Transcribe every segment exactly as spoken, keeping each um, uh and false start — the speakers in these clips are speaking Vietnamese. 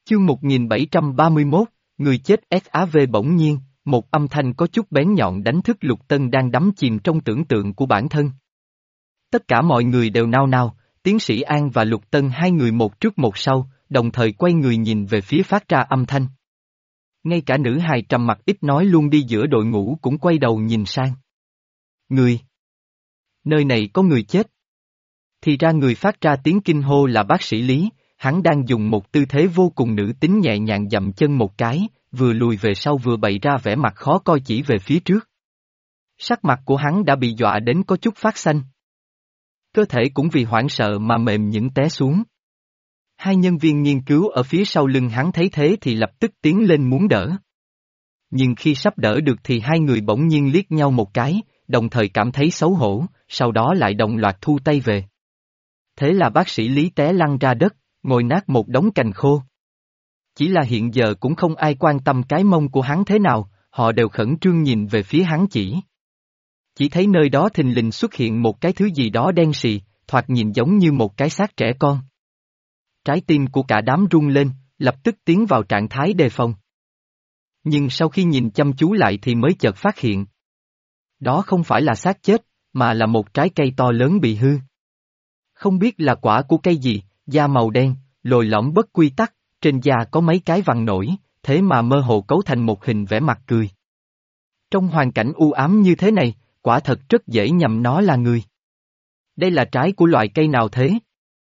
Chương một nghìn bảy trăm ba mươi mốt, người chết sáp bỗng nhiên, một âm thanh có chút bén nhọn đánh thức Lục Tân đang đắm chìm trong tưởng tượng của bản thân. Tất cả mọi người đều nao nao, Tiến sĩ An và Lục Tân hai người một trước một sau, đồng thời quay người nhìn về phía phát ra âm thanh. Ngay cả nữ hài trầm mặc ít nói luôn đi giữa đội ngũ cũng quay đầu nhìn sang. Người! Nơi này có người chết. Thì ra người phát ra tiếng kinh hô là bác sĩ Lý, hắn đang dùng một tư thế vô cùng nữ tính nhẹ nhàng dậm chân một cái, vừa lùi về sau vừa bày ra vẻ mặt khó coi chỉ về phía trước. Sắc mặt của hắn đã bị dọa đến có chút phát xanh. Cơ thể cũng vì hoảng sợ mà mềm những té xuống. Hai nhân viên nghiên cứu ở phía sau lưng hắn thấy thế thì lập tức tiến lên muốn đỡ. Nhưng khi sắp đỡ được thì hai người bỗng nhiên liếc nhau một cái, đồng thời cảm thấy xấu hổ, sau đó lại đồng loạt thu tay về. Thế là bác sĩ Lý té lăn ra đất, ngồi nát một đống cành khô. Chỉ là hiện giờ cũng không ai quan tâm cái mông của hắn thế nào, họ đều khẩn trương nhìn về phía hắn chỉ. Chỉ thấy nơi đó thình lình xuất hiện một cái thứ gì đó đen sì, thoạt nhìn giống như một cái xác trẻ con. Trái tim của cả đám rung lên, lập tức tiến vào trạng thái đề phòng. Nhưng sau khi nhìn chăm chú lại thì mới chợt phát hiện. Đó không phải là xác chết, mà là một trái cây to lớn bị hư. Không biết là quả của cây gì, da màu đen, lồi lõm bất quy tắc, trên da có mấy cái vằn nổi, thế mà mơ hồ cấu thành một hình vẽ mặt cười. Trong hoàn cảnh u ám như thế này, quả thật rất dễ nhầm nó là người. Đây là trái của loại cây nào thế?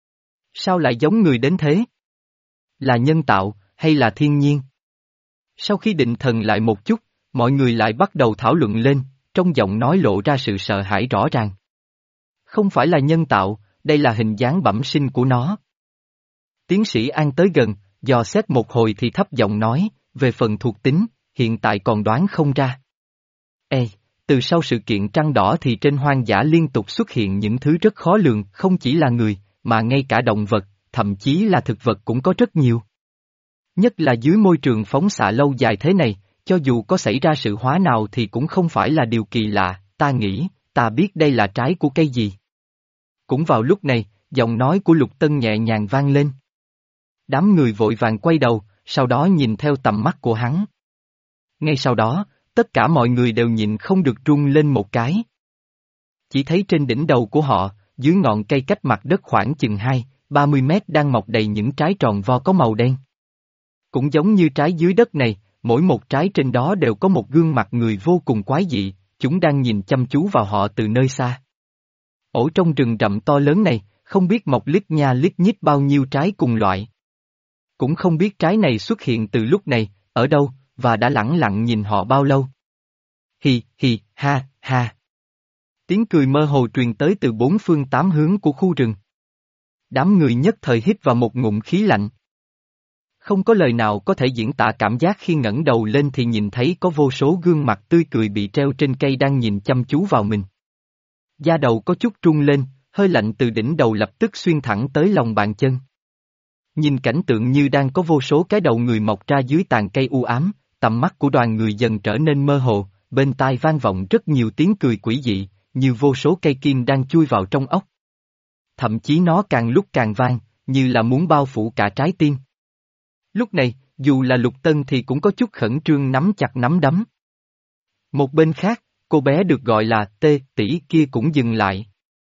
Sao lại giống người đến thế? Là nhân tạo, hay là thiên nhiên? Sau khi định thần lại một chút, mọi người lại bắt đầu thảo luận lên, trong giọng nói lộ ra sự sợ hãi rõ ràng. Không phải là nhân tạo, đây là hình dáng bẩm sinh của nó. Tiến sĩ An tới gần, dò xét một hồi thì thấp giọng nói, về phần thuộc tính, hiện tại còn đoán không ra. Ê, từ sau sự kiện trăng đỏ thì trên hoang dã liên tục xuất hiện những thứ rất khó lường, không chỉ là người, mà ngay cả động vật, thậm chí là thực vật cũng có rất nhiều. Nhất là dưới môi trường phóng xạ lâu dài thế này, cho dù có xảy ra sự hóa nào thì cũng không phải là điều kỳ lạ, ta nghĩ, ta biết đây là trái của cây gì. Cũng vào lúc này, giọng nói của Lục Tân nhẹ nhàng vang lên. Đám người vội vàng quay đầu, sau đó nhìn theo tầm mắt của hắn. Ngay sau đó, tất cả mọi người đều nhịn không được rung lên một cái. Chỉ thấy trên đỉnh đầu của họ, dưới ngọn cây cách mặt đất khoảng chừng hai, ba mươi mét đang mọc đầy những trái tròn vo có màu đen. Cũng giống như trái dưới đất này, mỗi một trái trên đó đều có một gương mặt người vô cùng quái dị, chúng đang nhìn chăm chú vào họ từ nơi xa. Ổ trong rừng rậm to lớn này, không biết mọc lít nha lít nhít bao nhiêu trái cùng loại. Cũng không biết trái này xuất hiện từ lúc này, ở đâu, và đã lẳng lặng nhìn họ bao lâu. Hì, hì, ha, ha. Tiếng cười mơ hồ truyền tới từ bốn phương tám hướng của khu rừng. Đám người nhất thời hít vào một ngụm khí lạnh. Không có lời nào có thể diễn tả cảm giác khi ngẩng đầu lên thì nhìn thấy có vô số gương mặt tươi cười bị treo trên cây đang nhìn chăm chú vào mình. Da đầu có chút rung lên, hơi lạnh từ đỉnh đầu lập tức xuyên thẳng tới lòng bàn chân. Nhìn cảnh tượng như đang có vô số cái đầu người mọc ra dưới tàn cây u ám, tầm mắt của đoàn người dần trở nên mơ hồ, bên tai vang vọng rất nhiều tiếng cười quỷ dị, như vô số cây kim đang chui vào trong óc. Thậm chí nó càng lúc càng vang, như là muốn bao phủ cả trái tim. Lúc này, dù là Lục Tân thì cũng có chút khẩn trương nắm chặt nắm đấm. Một bên khác, cô bé được gọi là Tê tỷ kia cũng dừng lại.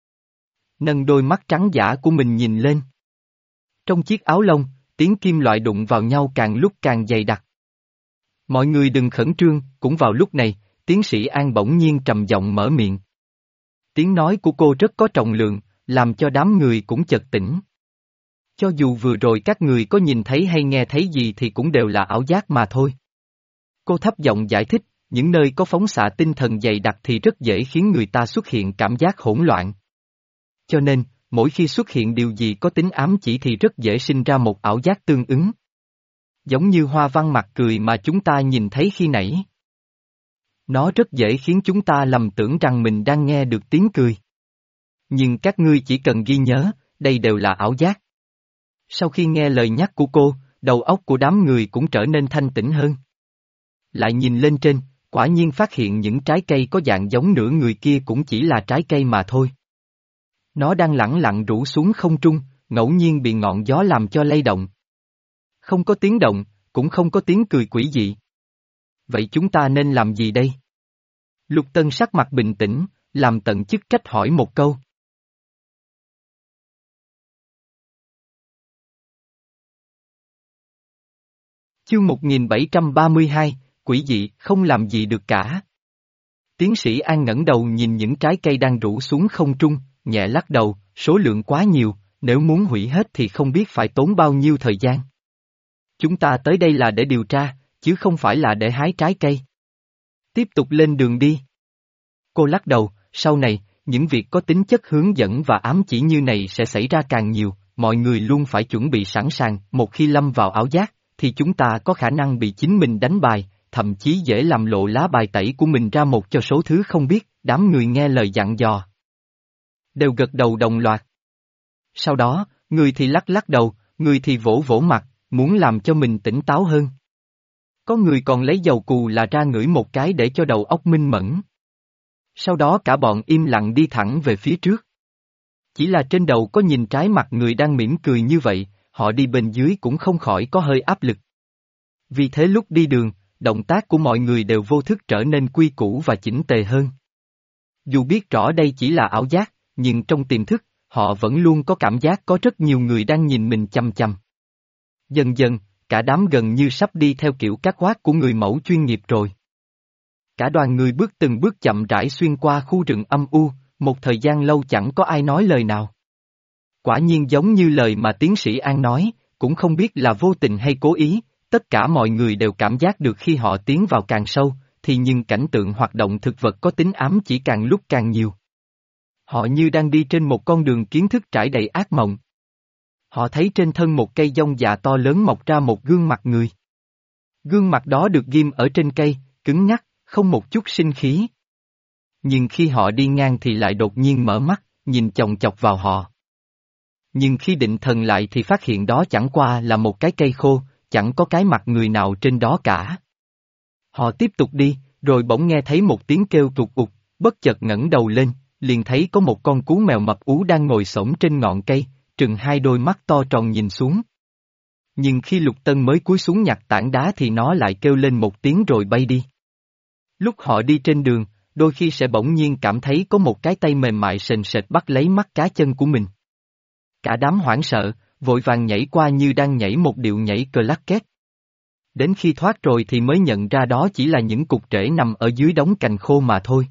Nâng đôi mắt trắng dã của mình nhìn lên. Trong chiếc áo lông, tiếng kim loại đụng vào nhau càng lúc càng dày đặc. Mọi người đừng khẩn trương, cũng vào lúc này, tiến sĩ An bỗng nhiên trầm giọng mở miệng. Tiếng nói của cô rất có trọng lượng, làm cho đám người cũng chợt tỉnh. Cho dù vừa rồi các người có nhìn thấy hay nghe thấy gì thì cũng đều là ảo giác mà thôi. Cô thấp giọng giải thích, những nơi có phóng xạ tinh thần dày đặc thì rất dễ khiến người ta xuất hiện cảm giác hỗn loạn. Cho nên, mỗi khi xuất hiện điều gì có tính ám chỉ thì rất dễ sinh ra một ảo giác tương ứng. Giống như hoa văn mặt cười mà chúng ta nhìn thấy khi nãy. Nó rất dễ khiến chúng ta lầm tưởng rằng mình đang nghe được tiếng cười. Nhưng các ngươi chỉ cần ghi nhớ, đây đều là ảo giác. Sau khi nghe lời nhắc của cô, đầu óc của đám người cũng trở nên thanh tĩnh hơn. Lại nhìn lên trên, quả nhiên phát hiện những trái cây có dạng giống nửa người kia cũng chỉ là trái cây mà thôi. Nó đang lẳng lặng rủ xuống không trung, ngẫu nhiên bị ngọn gió làm cho lay động. Không có tiếng động, cũng không có tiếng cười quỷ dị. Vậy chúng ta nên làm gì đây? Lục Tân sắc mặt bình tĩnh, làm tận chức trách hỏi một câu. Chương một nghìn bảy trăm ba mươi hai, quỷ dị, không làm gì được cả. Tiến sĩ An ngẩng đầu nhìn những trái cây đang rủ xuống không trung, nhẹ lắc đầu, số lượng quá nhiều, nếu muốn hủy hết thì không biết phải tốn bao nhiêu thời gian. Chúng ta tới đây là để điều tra, chứ không phải là để hái trái cây. Tiếp tục lên đường đi. Cô lắc đầu, sau này, những việc có tính chất hướng dẫn và ám chỉ như này sẽ xảy ra càng nhiều, mọi người luôn phải chuẩn bị sẵn sàng, một khi lâm vào ảo giác, thì chúng ta có khả năng bị chính mình đánh bài, thậm chí dễ làm lộ lá bài tẩy của mình ra một cho số thứ không biết, đám người nghe lời dặn dò. Đều gật đầu đồng loạt. Sau đó, người thì lắc lắc đầu, người thì vỗ vỗ mặt, muốn làm cho mình tỉnh táo hơn. Có người còn lấy dầu cù là ra ngửi một cái để cho đầu óc minh mẫn. Sau đó cả bọn im lặng đi thẳng về phía trước. Chỉ là trên đầu có nhìn trái mặt người đang mỉm cười như vậy, họ đi bên dưới cũng không khỏi có hơi áp lực. Vì thế lúc đi đường, động tác của mọi người đều vô thức trở nên quy củ và chỉnh tề hơn. Dù biết rõ đây chỉ là ảo giác, nhưng trong tiềm thức, họ vẫn luôn có cảm giác có rất nhiều người đang nhìn mình chằm chằm. Dần dần, cả đám gần như sắp đi theo kiểu cắt khoát của người mẫu chuyên nghiệp rồi. Cả đoàn người bước từng bước chậm rãi xuyên qua khu rừng âm u, một thời gian lâu chẳng có ai nói lời nào. Quả nhiên giống như lời mà tiến sĩ An nói, cũng không biết là vô tình hay cố ý, tất cả mọi người đều cảm giác được khi họ tiến vào càng sâu, thì những cảnh tượng hoạt động thực vật có tính ám chỉ càng lúc càng nhiều. Họ như đang đi trên một con đường kiến thức trải đầy ác mộng. Họ thấy trên thân một cây dông già to lớn mọc ra một gương mặt người. Gương mặt đó được ghim ở trên cây, cứng nhắc, không một chút sinh khí. Nhưng khi họ đi ngang thì lại đột nhiên mở mắt, nhìn chòng chọc vào họ. Nhưng khi định thần lại thì phát hiện đó chẳng qua là một cái cây khô, chẳng có cái mặt người nào trên đó cả. Họ tiếp tục đi, rồi bỗng nghe thấy một tiếng kêu tụt ụt, bất chợt ngẩng đầu lên, liền thấy có một con cú mèo mập ú đang ngồi xổm trên ngọn cây, trừng hai đôi mắt to tròn nhìn xuống. Nhưng khi Lục Tân mới cúi xuống nhặt tảng đá thì nó lại kêu lên một tiếng rồi bay đi. Lúc họ đi trên đường, đôi khi sẽ bỗng nhiên cảm thấy có một cái tay mềm mại sền sệt bắt lấy mắt cá chân của mình. Cả đám hoảng sợ, vội vàng nhảy qua như đang nhảy một điệu nhảy cờ lắc két. Đến khi thoát rồi thì mới nhận ra đó chỉ là những cục rễ nằm ở dưới đống cành khô mà thôi.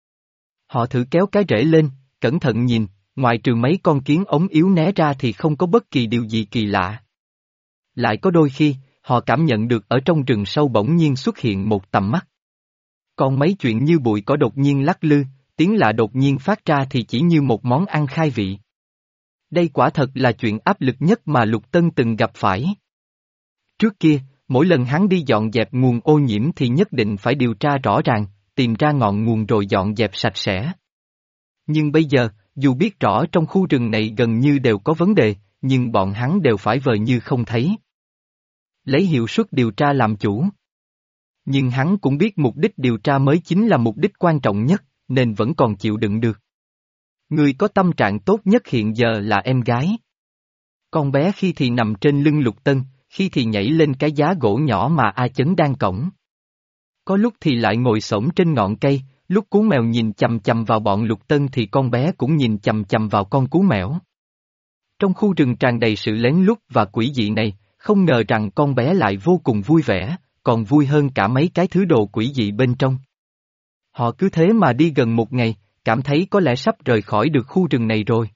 Họ thử kéo cái rễ lên, cẩn thận nhìn, ngoài trừ mấy con kiến ống yếu né ra thì không có bất kỳ điều gì kỳ lạ. Lại có đôi khi, họ cảm nhận được ở trong rừng sâu bỗng nhiên xuất hiện một tầm mắt. Còn mấy chuyện như bụi cỏ đột nhiên lắc lư, tiếng lạ đột nhiên phát ra thì chỉ như một món ăn khai vị. Đây quả thật là chuyện áp lực nhất mà Lục Tân từng gặp phải. Trước kia, mỗi lần hắn đi dọn dẹp nguồn ô nhiễm thì nhất định phải điều tra rõ ràng, tìm ra ngọn nguồn rồi dọn dẹp sạch sẽ. Nhưng bây giờ, dù biết rõ trong khu rừng này gần như đều có vấn đề, nhưng bọn hắn đều phải vờ như không thấy. Lấy hiệu suất điều tra làm chủ. Nhưng hắn cũng biết mục đích điều tra mới chính là mục đích quan trọng nhất, nên vẫn còn chịu đựng được. Người có tâm trạng tốt nhất hiện giờ là em gái. Con bé khi thì nằm trên lưng Lục Tân, khi thì nhảy lên cái giá gỗ nhỏ mà A Chấn đang cõng. Có lúc thì lại ngồi xổm trên ngọn cây, lúc cú mèo nhìn chằm chằm vào bọn Lục Tân thì con bé cũng nhìn chằm chằm vào con cú mèo. Trong khu rừng tràn đầy sự lén lút và quỷ dị này, không ngờ rằng con bé lại vô cùng vui vẻ, còn vui hơn cả mấy cái thứ đồ quỷ dị bên trong. Họ cứ thế mà đi gần một ngày, cảm thấy có lẽ sắp rời khỏi được khu rừng này rồi.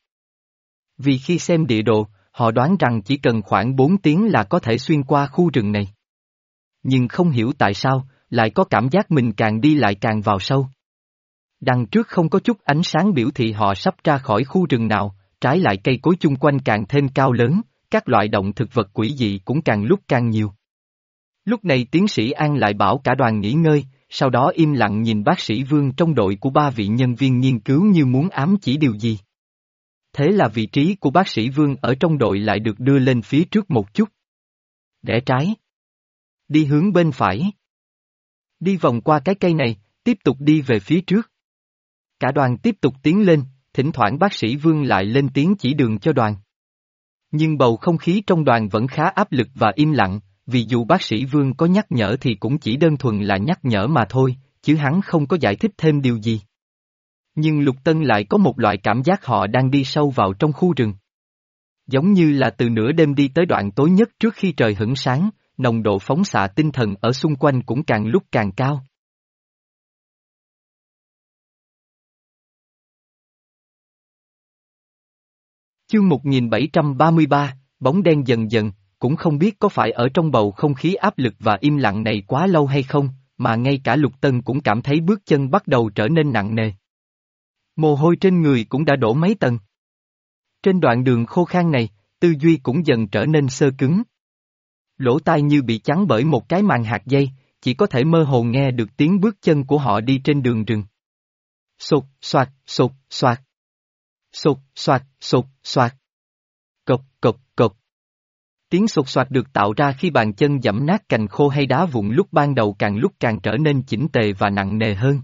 Vì khi xem địa đồ, họ đoán rằng chỉ cần khoảng bốn tiếng là có thể xuyên qua khu rừng này. Nhưng không hiểu tại sao, lại có cảm giác mình càng đi lại càng vào sâu. Đằng trước không có chút ánh sáng biểu thị họ sắp ra khỏi khu rừng nào, trái lại cây cối chung quanh càng thêm cao lớn, các loại động thực vật quỷ dị cũng càng lúc càng nhiều. Lúc này tiến sĩ An lại bảo cả đoàn nghỉ ngơi, sau đó im lặng nhìn bác sĩ Vương trong đội của ba vị nhân viên nghiên cứu như muốn ám chỉ điều gì. Thế là vị trí của bác sĩ Vương ở trong đội lại được đưa lên phía trước một chút. Rẽ trái. Đi hướng bên phải. Đi vòng qua cái cây này, tiếp tục đi về phía trước. Cả đoàn tiếp tục tiến lên, thỉnh thoảng bác sĩ Vương lại lên tiếng chỉ đường cho đoàn. Nhưng bầu không khí trong đoàn vẫn khá áp lực và im lặng, vì dù bác sĩ Vương có nhắc nhở thì cũng chỉ đơn thuần là nhắc nhở mà thôi, chứ hắn không có giải thích thêm điều gì. Nhưng Lục Tân lại có một loại cảm giác họ đang đi sâu vào trong khu rừng. Giống như là từ nửa đêm đi tới đoạn tối nhất trước khi trời hửng sáng, nồng độ phóng xạ tinh thần ở xung quanh cũng càng lúc càng cao. Chương một nghìn bảy trăm ba mươi ba, bóng đen dần dần, cũng không biết có phải ở trong bầu không khí áp lực và im lặng này quá lâu hay không, mà ngay cả Lục Tân cũng cảm thấy bước chân bắt đầu trở nên nặng nề. Mồ hôi trên người cũng đã đổ mấy tầng. Trên đoạn đường khô khan này, tư duy cũng dần trở nên xơ cứng. Lỗ tai như bị chắn bởi một cái màn hạt dây, chỉ có thể mơ hồ nghe được tiếng bước chân của họ đi trên đường rừng. Sột, soạt, sột, soạt. Sột, soạt, sột, soạt. Cộp, cộp, cộp. Tiếng sột soạt được tạo ra khi bàn chân giẫm nát cành khô hay đá vụn lúc ban đầu càng lúc càng trở nên chỉnh tề và nặng nề hơn.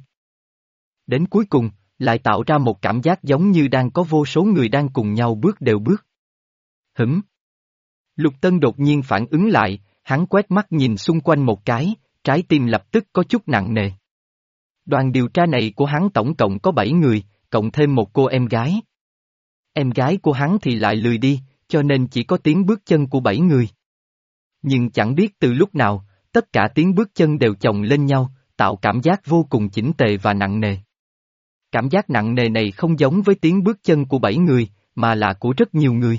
Đến cuối cùng, lại tạo ra một cảm giác giống như đang có vô số người đang cùng nhau bước đều bước. Hửm. Lục Tân đột nhiên phản ứng lại, hắn quét mắt nhìn xung quanh một cái, trái tim lập tức có chút nặng nề. Đoàn điều tra này của hắn tổng cộng có bảy người, cộng thêm một cô em gái. Em gái của hắn thì lại lười đi, cho nên chỉ có tiếng bước chân của bảy người. Nhưng chẳng biết từ lúc nào, tất cả tiếng bước chân đều chồng lên nhau, tạo cảm giác vô cùng chỉnh tề và nặng nề. Cảm giác nặng nề này không giống với tiếng bước chân của bảy người, mà là của rất nhiều người.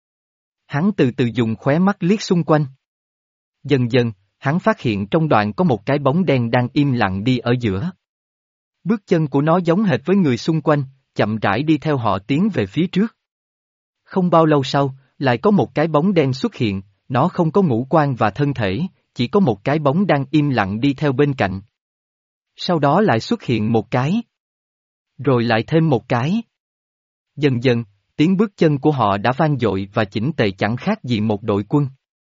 Hắn từ từ dùng khóe mắt liếc xung quanh. Dần dần, hắn phát hiện trong đoàn có một cái bóng đen đang im lặng đi ở giữa. Bước chân của nó giống hệt với người xung quanh, chậm rãi đi theo họ tiến về phía trước. Không bao lâu sau, lại có một cái bóng đen xuất hiện, nó không có ngũ quan và thân thể, chỉ có một cái bóng đang im lặng đi theo bên cạnh. Sau đó lại xuất hiện một cái. Rồi lại thêm một cái. Dần dần, tiếng bước chân của họ đã vang dội và chỉnh tề chẳng khác gì một đội quân.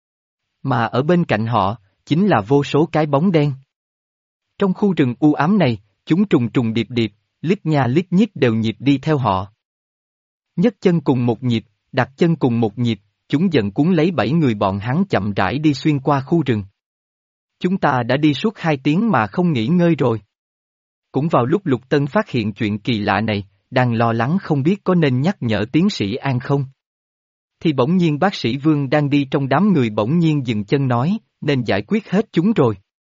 Mà ở bên cạnh họ, chính là vô số cái bóng đen. Trong khu rừng u ám này, chúng trùng trùng điệp điệp, lít nha lít nhít đều nhịp đi theo họ. Nhấc chân cùng một nhịp, đặt chân cùng một nhịp, chúng dần cuốn lấy bảy người bọn hắn chậm rãi đi xuyên qua khu rừng. Chúng ta đã đi suốt hai tiếng mà không nghỉ ngơi rồi. Cũng vào lúc Lục Tân phát hiện chuyện kỳ lạ này, đang lo lắng không biết có nên nhắc nhở tiến sĩ An không. Thì bỗng nhiên bác sĩ Vương đang đi trong đám người bỗng nhiên dừng chân nói, nên giải quyết hết chúng rồi.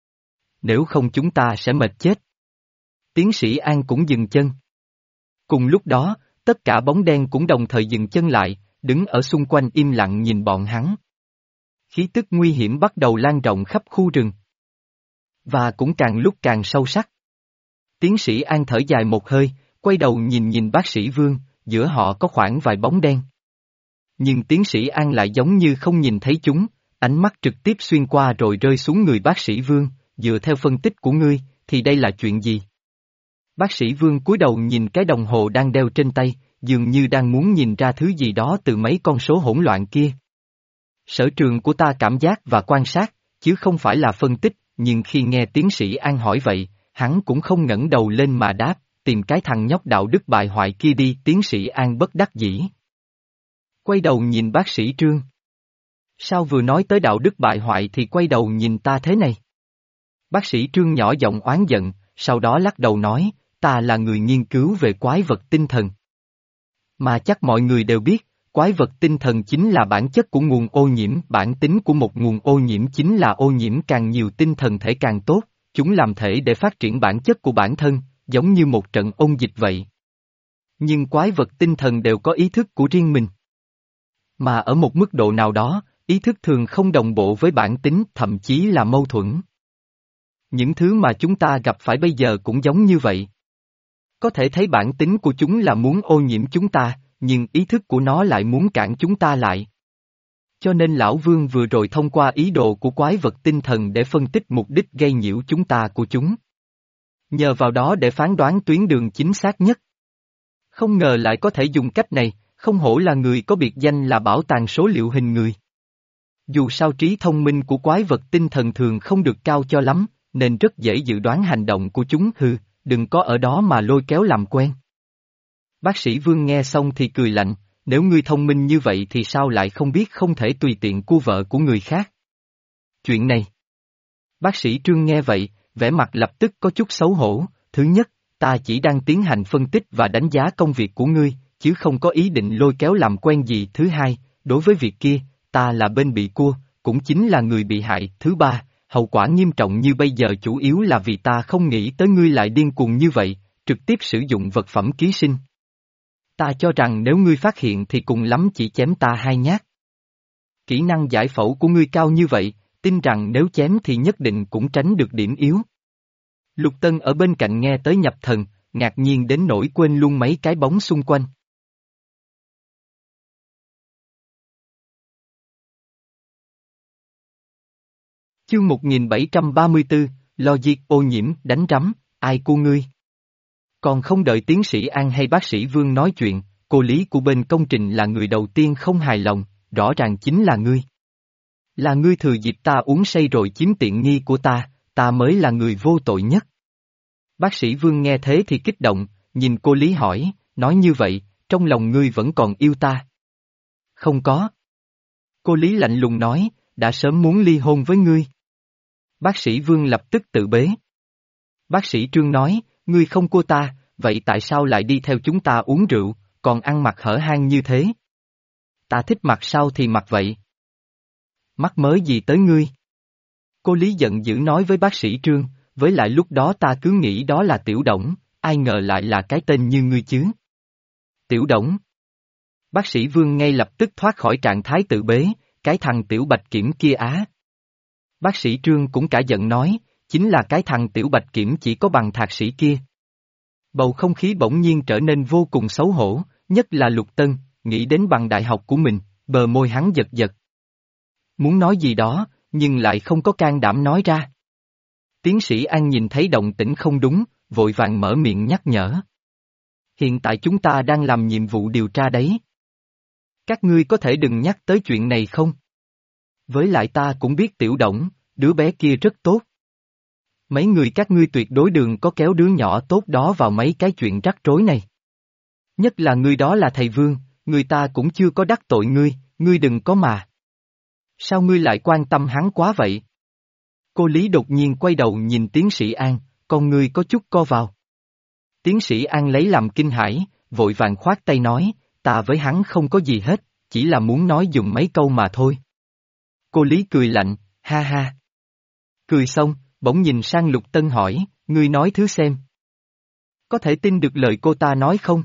Nếu không chúng ta sẽ mệt chết. Tiến sĩ An cũng dừng chân. Cùng lúc đó, tất cả bóng đen cũng đồng thời dừng chân lại, đứng ở xung quanh im lặng nhìn bọn hắn. Khí tức nguy hiểm bắt đầu lan rộng khắp khu rừng. Và cũng càng lúc càng sâu sắc. Tiến sĩ An thở dài một hơi, quay đầu nhìn nhìn bác sĩ Vương, giữa họ có khoảng vài bóng đen. Nhưng tiến sĩ An lại giống như không nhìn thấy chúng, ánh mắt trực tiếp xuyên qua rồi rơi xuống người bác sĩ Vương, dựa theo phân tích của ngươi, thì đây là chuyện gì? Bác sĩ Vương cúi đầu nhìn cái đồng hồ đang đeo trên tay, dường như đang muốn nhìn ra thứ gì đó từ mấy con số hỗn loạn kia. Sở trường của ta cảm giác và quan sát, chứ không phải là phân tích, nhưng khi nghe tiến sĩ An hỏi vậy, hắn cũng không ngẩng đầu lên mà đáp, tìm cái thằng nhóc đạo đức bại hoại kia đi, tiến sĩ An bất đắc dĩ. Quay đầu nhìn bác sĩ Trương. Sao vừa nói tới đạo đức bại hoại thì quay đầu nhìn ta thế này? Bác sĩ Trương nhỏ giọng oán giận, sau đó lắc đầu nói, ta là người nghiên cứu về quái vật tinh thần. Mà chắc mọi người đều biết, quái vật tinh thần chính là bản chất của nguồn ô nhiễm, bản tính của một nguồn ô nhiễm chính là ô nhiễm càng nhiều tinh thần thể càng tốt, chúng làm thể để phát triển bản chất của bản thân, giống như một trận ôn dịch vậy. Nhưng quái vật tinh thần đều có ý thức của riêng mình. Mà ở một mức độ nào đó, ý thức thường không đồng bộ với bản tính, thậm chí là mâu thuẫn. Những thứ mà chúng ta gặp phải bây giờ cũng giống như vậy. Có thể thấy bản tính của chúng là muốn ô nhiễm chúng ta, nhưng ý thức của nó lại muốn cản chúng ta lại. Cho nên Lão Vương vừa rồi thông qua ý đồ của quái vật tinh thần để phân tích mục đích gây nhiễu chúng ta của chúng. Nhờ vào đó để phán đoán tuyến đường chính xác nhất. Không ngờ lại có thể dùng cách này, không hổ là người có biệt danh là bảo tàng số liệu hình người. Dù sao trí thông minh của quái vật tinh thần thường không được cao cho lắm, nên rất dễ dự đoán hành động của chúng hừ, đừng có ở đó mà lôi kéo làm quen. Bác sĩ Vương nghe xong thì cười lạnh, Nếu ngươi thông minh như vậy thì sao lại không biết không thể tùy tiện cua vợ của người khác? Chuyện này. Bác sĩ Trương nghe vậy, vẻ mặt lập tức có chút xấu hổ. Thứ nhất, ta chỉ đang tiến hành phân tích và đánh giá công việc của ngươi, chứ không có ý định lôi kéo làm quen gì. Thứ hai, đối với việc kia, ta là bên bị cua, cũng chính là người bị hại. Thứ ba, hậu quả nghiêm trọng như bây giờ chủ yếu là vì ta không nghĩ tới ngươi lại điên cuồng như vậy, trực tiếp sử dụng vật phẩm ký sinh. Ta cho rằng nếu ngươi phát hiện thì cùng lắm chỉ chém ta hai nhát. Kỹ năng giải phẫu của ngươi cao như vậy, tin rằng nếu chém thì nhất định cũng tránh được điểm yếu. Lục Tân ở bên cạnh nghe tới nhập thần, ngạc nhiên đến nỗi quên luôn mấy cái bóng xung quanh. Chương một nghìn bảy trăm ba mươi tư, Logic ô nhiễm, đánh rắm, ai cu ngươi? Còn không đợi tiến sĩ An hay bác sĩ Vương nói chuyện, cô Lý của bên công trình là người đầu tiên không hài lòng, rõ ràng chính là ngươi. Là ngươi thừa dịp ta uống say rồi chiếm tiện nghi của ta, ta mới là người vô tội nhất. Bác sĩ Vương nghe thế thì kích động, nhìn cô Lý hỏi, nói như vậy, trong lòng ngươi vẫn còn yêu ta? Không có. Cô Lý lạnh lùng nói, đã sớm muốn ly hôn với ngươi. Bác sĩ Vương lập tức tự bế. Bác sĩ Trương nói, ngươi không cua ta, vậy tại sao lại đi theo chúng ta uống rượu, còn ăn mặc hở hang như thế? Ta thích mặc sao thì mặc vậy. Mắc mớ gì tới ngươi? Cô Lý giận dữ nói với bác sĩ Trương, với lại lúc đó ta cứ nghĩ đó là Tiểu Đổng, ai ngờ lại là cái tên như ngươi chứ. Tiểu Đổng. Bác sĩ Vương ngay lập tức thoát khỏi trạng thái tự bế, cái thằng Tiểu Bạch Kiểm kia á. Bác sĩ Trương cũng cả giận nói, chính là cái thằng Tiểu Bạch Kiểm chỉ có bằng thạc sĩ kia. Bầu không khí bỗng nhiên trở nên vô cùng xấu hổ, nhất là Lục Tân, nghĩ đến bằng đại học của mình, bờ môi hắn giật giật. Muốn nói gì đó, nhưng lại không có can đảm nói ra. Tiến sĩ An nhìn thấy động tĩnh không đúng, vội vàng mở miệng nhắc nhở. Hiện tại chúng ta đang làm nhiệm vụ điều tra đấy. Các ngươi có thể đừng nhắc tới chuyện này không? Với lại ta cũng biết Tiểu Đổng, đứa bé kia rất tốt. Mấy người các ngươi tuyệt đối đừng có kéo đứa nhỏ tốt đó vào mấy cái chuyện rắc rối này. Nhất là ngươi đó là thầy Vương, người ta cũng chưa có đắc tội ngươi, ngươi đừng có mà. Sao ngươi lại quan tâm hắn quá vậy? Cô Lý đột nhiên quay đầu nhìn tiến sĩ An, con ngươi có chút co vào. Tiến sĩ An lấy làm kinh hãi, vội vàng khoát tay nói, ta với hắn không có gì hết, chỉ là muốn nói dùng mấy câu mà thôi. Cô Lý cười lạnh, ha ha. Cười xong, bỗng nhìn sang Lục Tân hỏi, ngươi nói thứ xem. Có thể tin được lời cô ta nói không?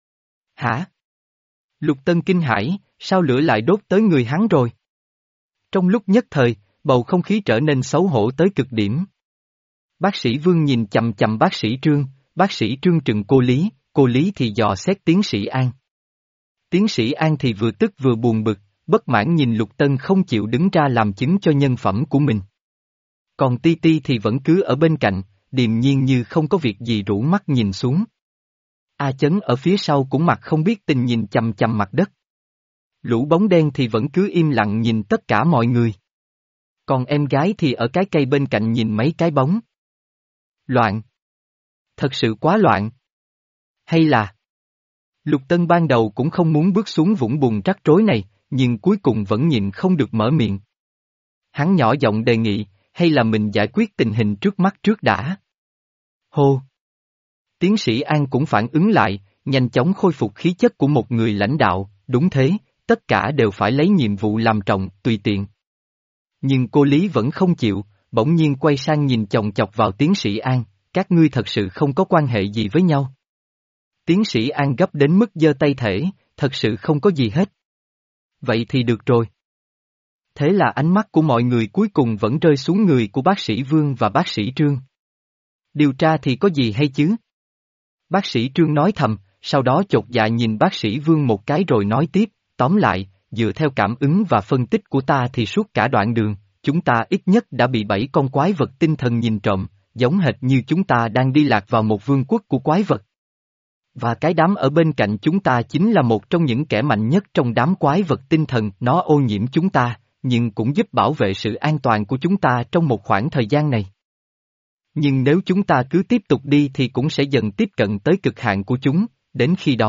Hả? Lục Tân kinh hãi, sao lửa lại đốt tới người hắn rồi? Trong lúc nhất thời, bầu không khí trở nên xấu hổ tới cực điểm. Bác sĩ Vương nhìn chầm chầm bác sĩ Trương, bác sĩ Trương trừng cô Lý, cô Lý thì dò xét tiến sĩ An. Tiến sĩ An thì vừa tức vừa buồn bực, bất mãn nhìn Lục Tân không chịu đứng ra làm chứng cho nhân phẩm của mình. Còn Ti Ti thì vẫn cứ ở bên cạnh, điềm nhiên như không có việc gì rũ mắt nhìn xuống. A Chấn ở phía sau cũng mặt không biết tình nhìn chầm chầm mặt đất. Lũ bóng đen thì vẫn cứ im lặng nhìn tất cả mọi người. Còn em gái thì ở cái cây bên cạnh nhìn mấy cái bóng. Loạn. Thật sự quá loạn. Hay là... Lục Tân ban đầu cũng không muốn bước xuống vũng bùn rắc rối này, nhưng cuối cùng vẫn nhịn không được mở miệng. Hắn nhỏ giọng đề nghị, hay là mình giải quyết tình hình trước mắt trước đã. Hô! Tiến sĩ An cũng phản ứng lại, nhanh chóng khôi phục khí chất của một người lãnh đạo, đúng thế, tất cả đều phải lấy nhiệm vụ làm trọng, tùy tiện. Nhưng cô Lý vẫn không chịu, bỗng nhiên quay sang nhìn chòng chọc vào tiến sĩ An, các ngươi thật sự không có quan hệ gì với nhau. Tiến sĩ An gấp đến mức giơ tay thể, thật sự không có gì hết. Vậy thì được rồi. Thế là ánh mắt của mọi người cuối cùng vẫn rơi xuống người của bác sĩ Vương và bác sĩ Trương. Điều tra thì có gì hay chứ? Bác sĩ Trương nói thầm, sau đó chột dạ nhìn bác sĩ Vương một cái rồi nói tiếp, tóm lại, dựa theo cảm ứng và phân tích của ta thì suốt cả đoạn đường, chúng ta ít nhất đã bị bảy con quái vật tinh thần nhìn trộm, giống hệt như chúng ta đang đi lạc vào một vương quốc của quái vật. Và cái đám ở bên cạnh chúng ta chính là một trong những kẻ mạnh nhất trong đám quái vật tinh thần, nó ô nhiễm chúng ta, nhưng cũng giúp bảo vệ sự an toàn của chúng ta trong một khoảng thời gian này. Nhưng nếu chúng ta cứ tiếp tục đi thì cũng sẽ dần tiếp cận tới cực hạn của chúng, đến khi đó,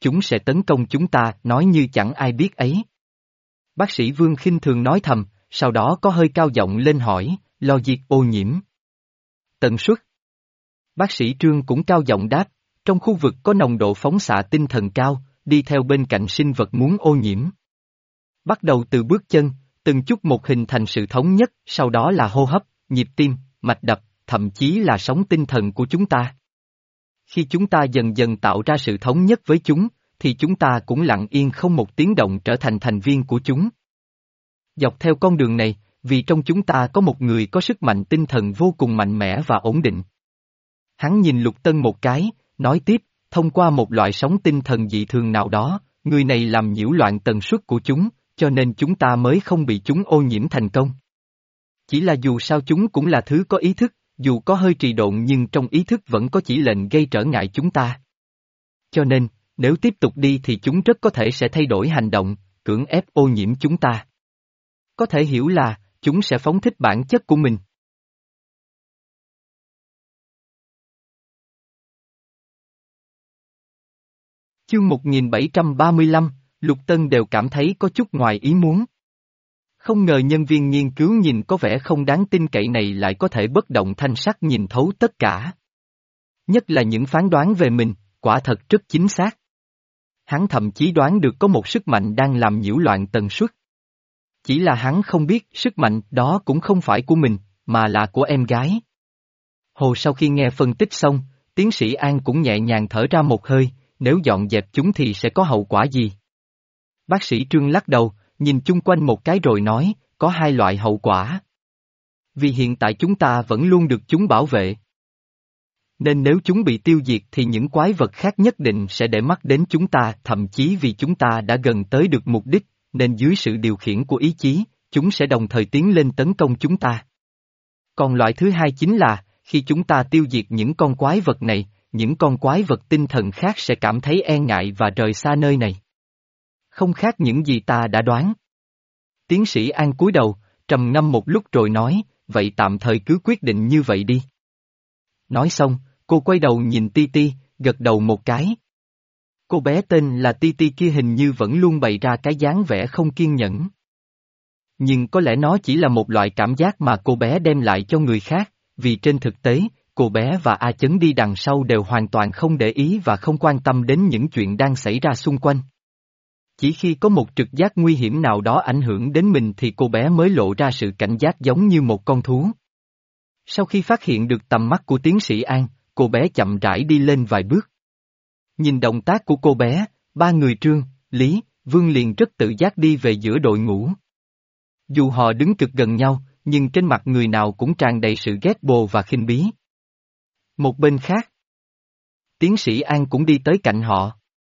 chúng sẽ tấn công chúng ta, nói như chẳng ai biết ấy. Bác sĩ Vương khinh thường nói thầm, sau đó có hơi cao giọng lên hỏi, logic ô nhiễm. Tần suất. Bác sĩ Trương cũng cao giọng đáp, trong khu vực có nồng độ phóng xạ tinh thần cao, đi theo bên cạnh sinh vật muốn ô nhiễm. Bắt đầu từ bước chân, từng chút một hình thành sự thống nhất, sau đó là hô hấp, nhịp tim, mạch đập, thậm chí là sóng tinh thần của chúng ta. Khi chúng ta dần dần tạo ra sự thống nhất với chúng, thì chúng ta cũng lặng yên không một tiếng động trở thành thành viên của chúng. Dọc theo con đường này, vì trong chúng ta có một người có sức mạnh tinh thần vô cùng mạnh mẽ và ổn định. Hắn nhìn Lục Tân một cái, nói tiếp, thông qua một loại sóng tinh thần dị thường nào đó, người này làm nhiễu loạn tần suất của chúng, cho nên chúng ta mới không bị chúng ô nhiễm thành công. Chỉ là dù sao chúng cũng là thứ có ý thức, dù có hơi trì độn nhưng trong ý thức vẫn có chỉ lệnh gây trở ngại chúng ta. Cho nên, nếu tiếp tục đi thì chúng rất có thể sẽ thay đổi hành động, cưỡng ép ô nhiễm chúng ta. Có thể hiểu là, chúng sẽ phóng thích bản chất của mình. Chương một nghìn bảy trăm ba mươi lăm, Lục Tân đều cảm thấy có chút ngoài ý muốn. Không ngờ nhân viên nghiên cứu nhìn có vẻ không đáng tin cậy này lại có thể bất động thanh sắc nhìn thấu tất cả. Nhất là những phán đoán về mình, quả thật rất chính xác. Hắn thậm chí đoán được có một sức mạnh đang làm nhiễu loạn tần suất. Chỉ là hắn không biết sức mạnh đó cũng không phải của mình, mà là của em gái. Hồ sau khi nghe phân tích xong, tiến sĩ An cũng nhẹ nhàng thở ra một hơi, nếu dọn dẹp chúng thì sẽ có hậu quả gì? Bác sĩ Trương lắc đầu, nhìn chung quanh một cái rồi nói, có hai loại hậu quả. Vì hiện tại chúng ta vẫn luôn được chúng bảo vệ. Nên nếu chúng bị tiêu diệt thì những quái vật khác nhất định sẽ để mắt đến chúng ta, thậm chí vì chúng ta đã gần tới được mục đích, nên dưới sự điều khiển của ý chí, chúng sẽ đồng thời tiến lên tấn công chúng ta. Còn loại thứ hai chính là, khi chúng ta tiêu diệt những con quái vật này, những con quái vật tinh thần khác sẽ cảm thấy e ngại và rời xa nơi này. Không khác những gì ta đã đoán. Tiến sĩ An cúi đầu, trầm ngâm một lúc rồi nói, vậy tạm thời cứ quyết định như vậy đi. Nói xong, cô quay đầu nhìn Ti Ti, gật đầu một cái. Cô bé tên là Ti Ti kia hình như vẫn luôn bày ra cái dáng vẻ không kiên nhẫn. Nhưng có lẽ nó chỉ là một loại cảm giác mà cô bé đem lại cho người khác, vì trên thực tế, cô bé và A Chấn đi đằng sau đều hoàn toàn không để ý và không quan tâm đến những chuyện đang xảy ra xung quanh. Chỉ khi có một trực giác nguy hiểm nào đó ảnh hưởng đến mình thì cô bé mới lộ ra sự cảnh giác giống như một con thú. Sau khi phát hiện được tầm mắt của tiến sĩ An, cô bé chậm rãi đi lên vài bước. Nhìn động tác của cô bé, ba người Trương, Lý, Vương liền rất tự giác đi về giữa đội ngũ. Dù họ đứng cực gần nhau, nhưng trên mặt người nào cũng tràn đầy sự ghét bồ và khinh bí. Một bên khác, tiến sĩ An cũng đi tới cạnh họ.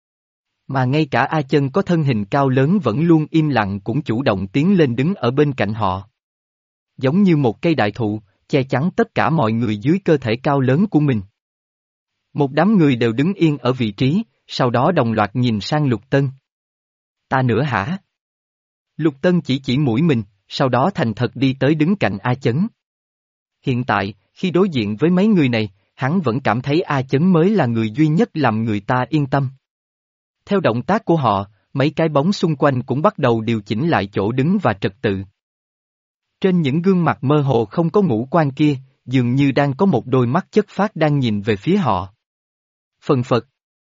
Mà ngay cả A Chân có thân hình cao lớn vẫn luôn im lặng cũng chủ động tiến lên đứng ở bên cạnh họ. Giống như một cây đại thụ, che chắn tất cả mọi người dưới cơ thể cao lớn của mình. Một đám người đều đứng yên ở vị trí, sau đó đồng loạt nhìn sang Lục Tân. Ta nữa hả? Lục Tân chỉ chỉ mũi mình, sau đó thành thật đi tới đứng cạnh A Chấn. Hiện tại, khi đối diện với mấy người này, hắn vẫn cảm thấy A Chấn mới là người duy nhất làm người ta yên tâm. Theo động tác của họ, mấy cái bóng xung quanh cũng bắt đầu điều chỉnh lại chỗ đứng và trật tự. Trên những gương mặt mơ hồ không có ngũ quan kia, dường như đang có một đôi mắt chất phác đang nhìn về phía họ. Phần phật.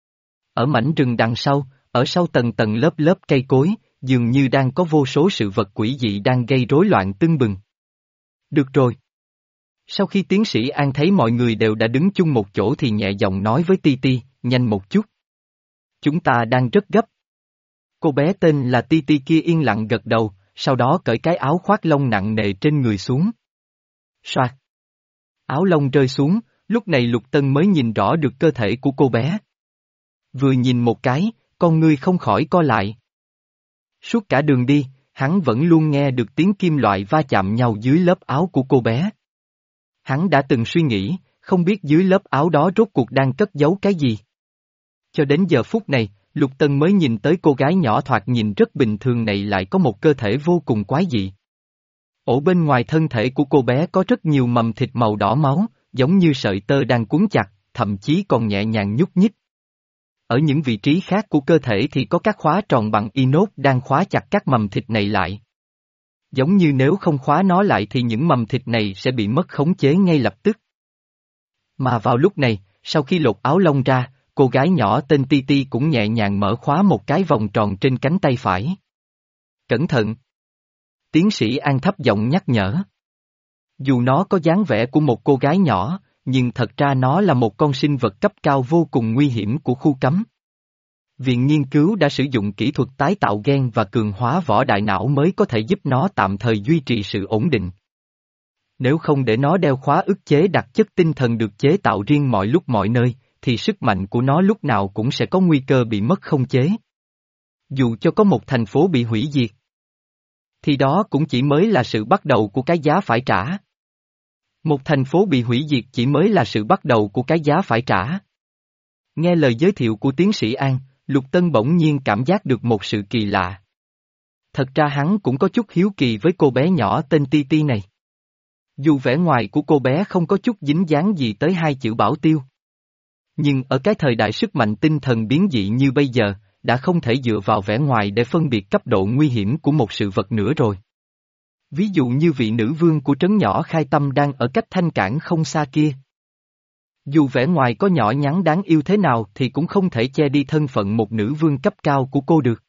Ở mảnh rừng đằng sau, ở sau tầng tầng lớp lớp cây cối, dường như đang có vô số sự vật quỷ dị đang gây rối loạn tưng bừng. Được rồi. Sau khi tiến sĩ An thấy mọi người đều đã đứng chung một chỗ thì nhẹ giọng nói với Ti Ti, nhanh một chút. Chúng ta đang rất gấp. Cô bé tên là Ti Ti kia yên lặng gật đầu, sau đó cởi cái áo khoác lông nặng nề trên người xuống. Soạt. Áo lông rơi xuống, lúc này Lục Tân mới nhìn rõ được cơ thể của cô bé. Vừa nhìn một cái, con ngươi không khỏi co lại. Suốt cả đường đi, hắn vẫn luôn nghe được tiếng kim loại va chạm nhau dưới lớp áo của cô bé. Hắn đã từng suy nghĩ, không biết dưới lớp áo đó rốt cuộc đang cất giấu cái gì. Cho đến giờ phút này, Lục Tân mới nhìn tới cô gái nhỏ thoạt nhìn rất bình thường này lại có một cơ thể vô cùng quái dị. Ở bên ngoài thân thể của cô bé có rất nhiều mầm thịt màu đỏ máu, giống như sợi tơ đang cuốn chặt, thậm chí còn nhẹ nhàng nhúc nhích. Ở những vị trí khác của cơ thể thì có các khóa tròn bằng inox đang khóa chặt các mầm thịt này lại. Giống như nếu không khóa nó lại thì những mầm thịt này sẽ bị mất khống chế ngay lập tức. Mà vào lúc này, sau khi lột áo lông ra, cô gái nhỏ tên Titi cũng nhẹ nhàng mở khóa một cái vòng tròn trên cánh tay phải. Cẩn thận! Tiến sĩ An thấp giọng nhắc nhở. Dù nó có dáng vẻ của một cô gái nhỏ, nhưng thật ra nó là một con sinh vật cấp cao vô cùng nguy hiểm của khu cấm. Viện nghiên cứu đã sử dụng kỹ thuật tái tạo gen và cường hóa vỏ đại não mới có thể giúp nó tạm thời duy trì sự ổn định. Nếu không để nó đeo khóa ức chế đặc chất tinh thần được chế tạo riêng mọi lúc mọi nơi, thì sức mạnh của nó lúc nào cũng sẽ có nguy cơ bị mất không chế. Dù cho có một thành phố bị hủy diệt, thì đó cũng chỉ mới là sự bắt đầu của cái giá phải trả. Một thành phố bị hủy diệt chỉ mới là sự bắt đầu của cái giá phải trả. Nghe lời giới thiệu của tiến sĩ An, Lục Tân bỗng nhiên cảm giác được một sự kỳ lạ. Thật ra hắn cũng có chút hiếu kỳ với cô bé nhỏ tên Titi này. Dù vẻ ngoài của cô bé không có chút dính dáng gì tới hai chữ bảo tiêu. Nhưng ở cái thời đại sức mạnh tinh thần biến dị như bây giờ, đã không thể dựa vào vẻ ngoài để phân biệt cấp độ nguy hiểm của một sự vật nữa rồi. Ví dụ như vị nữ vương của trấn nhỏ Khai Tâm đang ở cách Thanh Cảng không xa kia. Dù vẻ ngoài có nhỏ nhắn đáng yêu thế nào thì cũng không thể che đi thân phận một nữ vương cấp cao của cô được.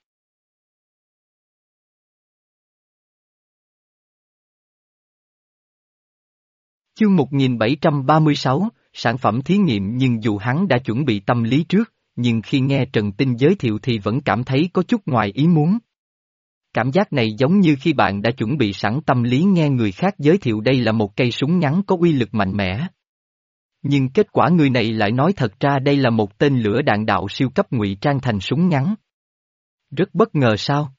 Chương một nghìn bảy trăm ba mươi sáu, sản phẩm thí nghiệm. Nhưng dù hắn đã chuẩn bị tâm lý trước, nhưng khi nghe Trần Tinh giới thiệu thì vẫn cảm thấy có chút ngoài ý muốn. Cảm giác này giống như khi bạn đã chuẩn bị sẵn tâm lý nghe người khác giới thiệu đây là một cây súng ngắn có uy lực mạnh mẽ. Nhưng kết quả người này lại nói thật ra đây là một tên lửa đạn đạo siêu cấp ngụy trang thành súng ngắn. Rất bất ngờ sao?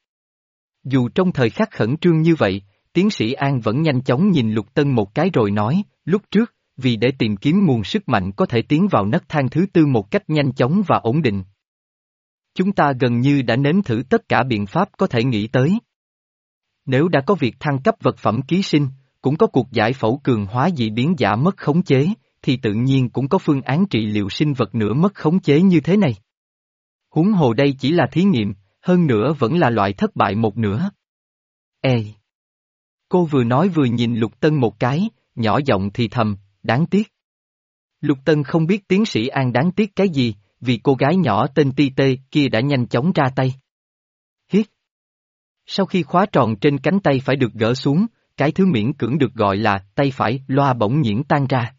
Dù trong thời khắc khẩn trương như vậy, tiến sĩ An vẫn nhanh chóng nhìn Lục Tân một cái rồi nói, lúc trước, vì để tìm kiếm nguồn sức mạnh có thể tiến vào nấc thang thứ tư một cách nhanh chóng và ổn định. Chúng ta gần như đã nếm thử tất cả biện pháp có thể nghĩ tới. Nếu đã có việc thăng cấp vật phẩm ký sinh, cũng có cuộc giải phẫu cường hóa dị biến giả mất khống chế, thì tự nhiên cũng có phương án trị liệu sinh vật nữa mất khống chế như thế này. Huống hồ đây chỉ là thí nghiệm, hơn nữa vẫn là loại thất bại một nửa. Ê! Cô vừa nói vừa nhìn Lục Tân một cái, nhỏ giọng thì thầm, đáng tiếc. Lục Tân không biết tiến sĩ An đáng tiếc cái gì, vì cô gái nhỏ tên Ti Tê kia đã nhanh chóng ra tay. Hiết! Sau khi khóa tròn trên cánh tay phải được gỡ xuống, cái thứ miễn cưỡng được gọi là tay phải loa bỗng nhiễn tan ra.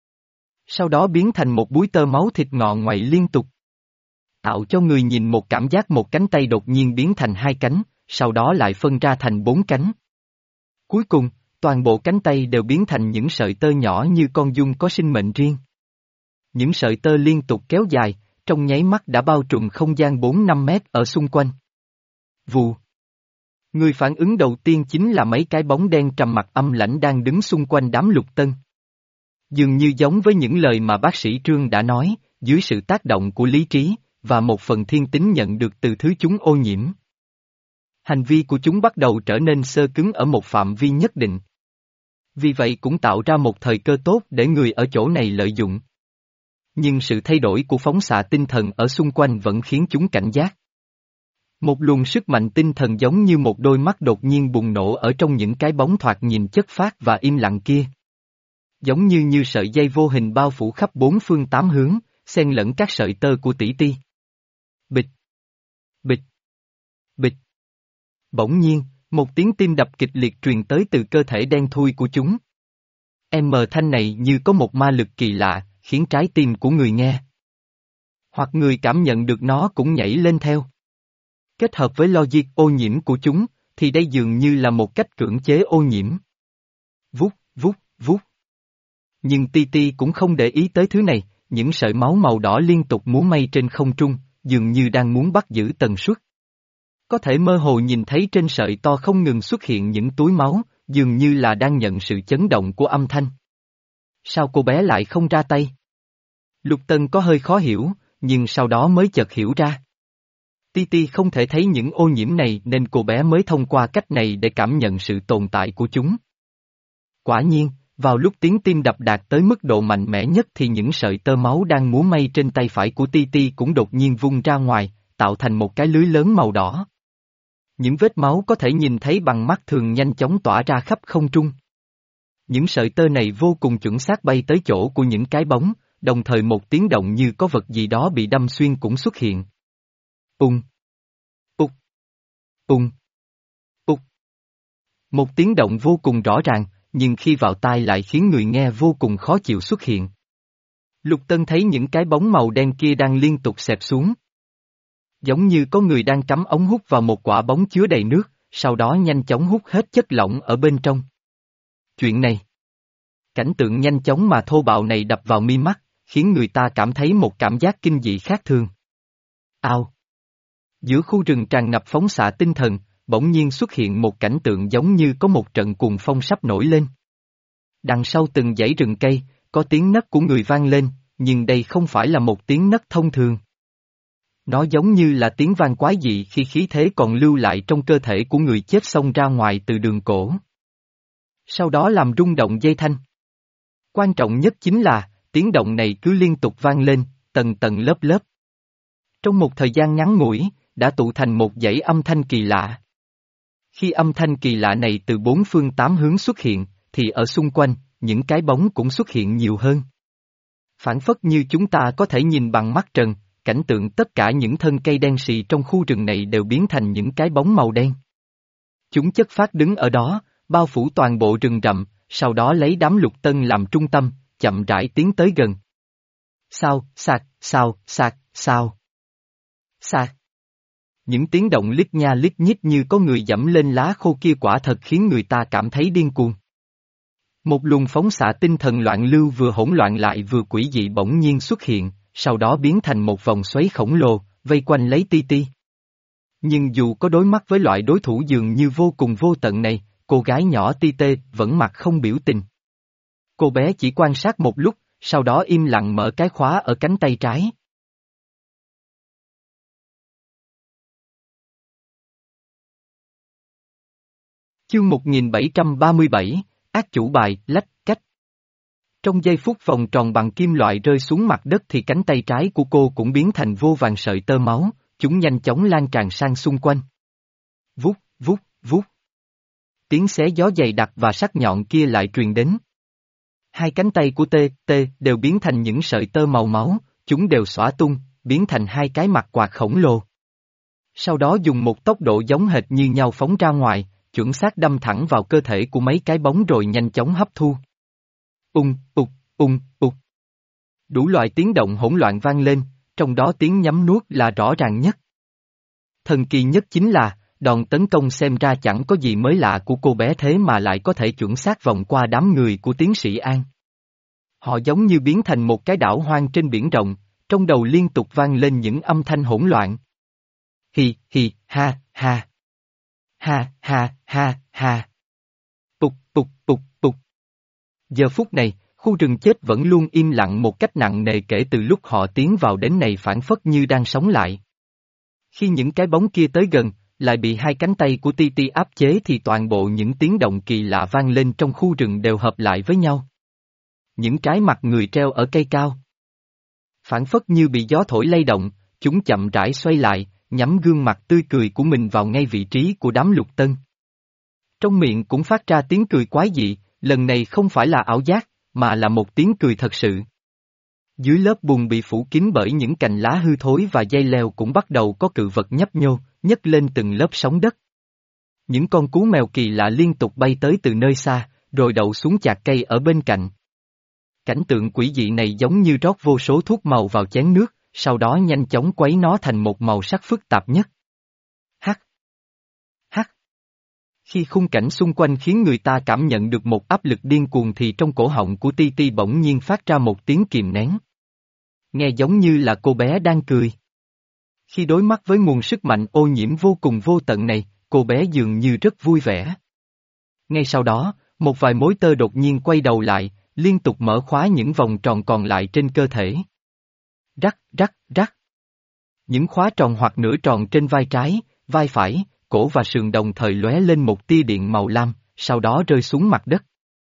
Sau đó biến thành một búi tơ máu thịt ngọ ngoại liên tục. Tạo cho người nhìn một cảm giác một cánh tay đột nhiên biến thành hai cánh, sau đó lại phân ra thành bốn cánh. Cuối cùng, toàn bộ cánh tay đều biến thành những sợi tơ nhỏ như con giun có sinh mệnh riêng. Những sợi tơ liên tục kéo dài, trong nháy mắt đã bao trùm không gian bốn năm mét ở xung quanh. Vù. Người phản ứng đầu tiên chính là mấy cái bóng đen trầm mặc âm lãnh đang đứng xung quanh đám Lục Tân. Dường như giống với những lời mà bác sĩ Trương đã nói, dưới sự tác động của lý trí, và một phần thiên tính nhận được từ thứ chúng ô nhiễm. Hành vi của chúng bắt đầu trở nên xơ cứng ở một phạm vi nhất định. Vì vậy cũng tạo ra một thời cơ tốt để người ở chỗ này lợi dụng. Nhưng sự thay đổi của phóng xạ tinh thần ở xung quanh vẫn khiến chúng cảnh giác. Một luồng sức mạnh tinh thần giống như một đôi mắt đột nhiên bùng nổ ở trong những cái bóng thoạt nhìn chất phác và im lặng kia. Giống như như sợi dây vô hình bao phủ khắp bốn phương tám hướng, xen lẫn các sợi tơ của tỷ ti. Bịch. Bịch. Bịch. Bỗng nhiên, một tiếng tim đập kịch liệt truyền tới từ cơ thể đen thui của chúng. M thanh này như có một ma lực kỳ lạ, khiến trái tim của người nghe. Hoặc người cảm nhận được nó cũng nhảy lên theo. Kết hợp với logic ô nhiễm của chúng, thì đây dường như là một cách cưỡng chế ô nhiễm. Vút, vút, vút. Nhưng Ti Ti cũng không để ý tới thứ này, những sợi máu màu đỏ liên tục múa may trên không trung, dường như đang muốn bắt giữ tần suất. Có thể mơ hồ nhìn thấy trên sợi to không ngừng xuất hiện những túi máu, dường như là đang nhận sự chấn động của âm thanh. Sao cô bé lại không ra tay? Lục Tân có hơi khó hiểu, nhưng sau đó mới chợt hiểu ra. Ti Ti không thể thấy những ô nhiễm này nên cô bé mới thông qua cách này để cảm nhận sự tồn tại của chúng. Quả nhiên, Vào lúc tiếng tim đập đạt tới mức độ mạnh mẽ nhất thì những sợi tơ máu đang múa may trên tay phải của Ti Ti cũng đột nhiên vung ra ngoài, tạo thành một cái lưới lớn màu đỏ. Những vết máu có thể nhìn thấy bằng mắt thường nhanh chóng tỏa ra khắp không trung. Những sợi tơ này vô cùng chuẩn xác bay tới chỗ của những cái bóng, đồng thời một tiếng động như có vật gì đó bị đâm xuyên cũng xuất hiện. Ung! Ục! Ung! Ục! Một tiếng động vô cùng rõ ràng, nhưng khi vào tai lại khiến người nghe vô cùng khó chịu xuất hiện. Lục Tân thấy những cái bóng màu đen kia đang liên tục xẹp xuống. Giống như có người đang cắm ống hút vào một quả bóng chứa đầy nước, sau đó nhanh chóng hút hết chất lỏng ở bên trong. Chuyện này, cảnh tượng nhanh chóng mà thô bạo này đập vào mi mắt, khiến người ta cảm thấy một cảm giác kinh dị khác thường. Ao! Giữa khu rừng tràn ngập phóng xạ tinh thần, bỗng nhiên xuất hiện một cảnh tượng giống như có một trận cuồng phong sắp nổi lên. Đằng sau từng dãy rừng cây, có tiếng nấc của người vang lên, nhưng đây không phải là một tiếng nấc thông thường. Nó giống như là tiếng vang quái dị khi khí thế còn lưu lại trong cơ thể của người chết xông ra ngoài từ đường cổ. Sau đó làm rung động dây thanh. Quan trọng nhất chính là, tiếng động này cứ liên tục vang lên, tầng tầng lớp lớp. Trong một thời gian ngắn ngủi, đã tụ thành một dãy âm thanh kỳ lạ. Khi âm thanh kỳ lạ này từ bốn phương tám hướng xuất hiện, thì ở xung quanh, những cái bóng cũng xuất hiện nhiều hơn. Phản phất như chúng ta có thể nhìn bằng mắt trần, cảnh tượng tất cả những thân cây đen sì trong khu rừng này đều biến thành những cái bóng màu đen. Chúng chất phát đứng ở đó, bao phủ toàn bộ rừng rậm, sau đó lấy đám Lục Tân làm trung tâm, chậm rãi tiến tới gần. Sao, sạc, sao, sạc, sao. Sạc. Những tiếng động lít nha lít nhít như có người dẫm lên lá khô kia quả thật khiến người ta cảm thấy điên cuồng. Một luồng phóng xạ tinh thần loạn lưu vừa hỗn loạn lại vừa quỷ dị bỗng nhiên xuất hiện, sau đó biến thành một vòng xoáy khổng lồ, vây quanh lấy Ti Ti. Nhưng dù có đối mắt với loại đối thủ dường như vô cùng vô tận này, cô gái nhỏ Ti Tê vẫn mặt không biểu tình. Cô bé chỉ quan sát một lúc, sau đó im lặng mở cái khóa ở cánh tay trái. Chương một nghìn bảy trăm ba mươi bảy, ác chủ bài, lách, cách. Trong giây phút vòng tròn bằng kim loại rơi xuống mặt đất thì cánh tay trái của cô cũng biến thành vô vàn sợi tơ máu, chúng nhanh chóng lan tràn sang xung quanh. Vút, vút, vút. Tiếng xé gió dày đặc và sắc nhọn kia lại truyền đến. Hai cánh tay của Tê, Tê đều biến thành những sợi tơ màu máu, chúng đều xõa tung, biến thành hai cái mặt quạt khổng lồ. Sau đó dùng một tốc độ giống hệt như nhau phóng ra ngoài, chuẩn xác đâm thẳng vào cơ thể của mấy cái bóng rồi nhanh chóng hấp thu. Ung, ục, ung, ục. Đủ loại tiếng động hỗn loạn vang lên, trong đó tiếng nhấm nuốt là rõ ràng nhất. Thần kỳ nhất chính là, đòn tấn công xem ra chẳng có gì mới lạ của cô bé thế mà lại có thể chuẩn xác vòng qua đám người của tiến sĩ An. Họ giống như biến thành một cái đảo hoang trên biển rộng, trong đầu liên tục vang lên những âm thanh hỗn loạn. Hi, hi, ha, ha. Ha, ha, ha, ha. Tục, tục, tục, tục. Giờ phút này, khu rừng chết vẫn luôn im lặng một cách nặng nề kể từ lúc họ tiến vào đến này phản phất như đang sống lại. Khi những cái bóng kia tới gần, lại bị hai cánh tay của Ti Ti áp chế thì toàn bộ những tiếng động kỳ lạ vang lên trong khu rừng đều hợp lại với nhau. Những cái mặt người treo ở cây cao. Phản phất như bị gió thổi lay động, chúng chậm rãi xoay lại, nhắm gương mặt tươi cười của mình vào ngay vị trí của đám Lục Tân. Trong miệng cũng phát ra tiếng cười quái dị, lần này không phải là ảo giác, mà là một tiếng cười thật sự. Dưới lớp bùn bị phủ kín bởi những cành lá hư thối và dây leo cũng bắt đầu có cự vật nhấp nhô, nhấc lên từng lớp sóng đất. Những con cú mèo kỳ lạ liên tục bay tới từ nơi xa, rồi đậu xuống chạc cây ở bên cạnh. Cảnh tượng quỷ dị này giống như rót vô số thuốc màu vào chén nước, sau đó nhanh chóng quấy nó thành một màu sắc phức tạp nhất. Hắc. Hắc. Khi khung cảnh xung quanh khiến người ta cảm nhận được một áp lực điên cuồng thì trong cổ họng của Ti Ti bỗng nhiên phát ra một tiếng kìm nén. Nghe giống như là cô bé đang cười. Khi đối mặt với nguồn sức mạnh ô nhiễm vô cùng vô tận này, cô bé dường như rất vui vẻ. Ngay sau đó, một vài mối tơ đột nhiên quay đầu lại, liên tục mở khóa những vòng tròn còn lại trên cơ thể. Rắc, rắc, rắc. Những khóa tròn hoặc nửa tròn trên vai trái, vai phải, cổ và sườn đồng thời lóe lên một tia điện màu lam, sau đó rơi xuống mặt đất.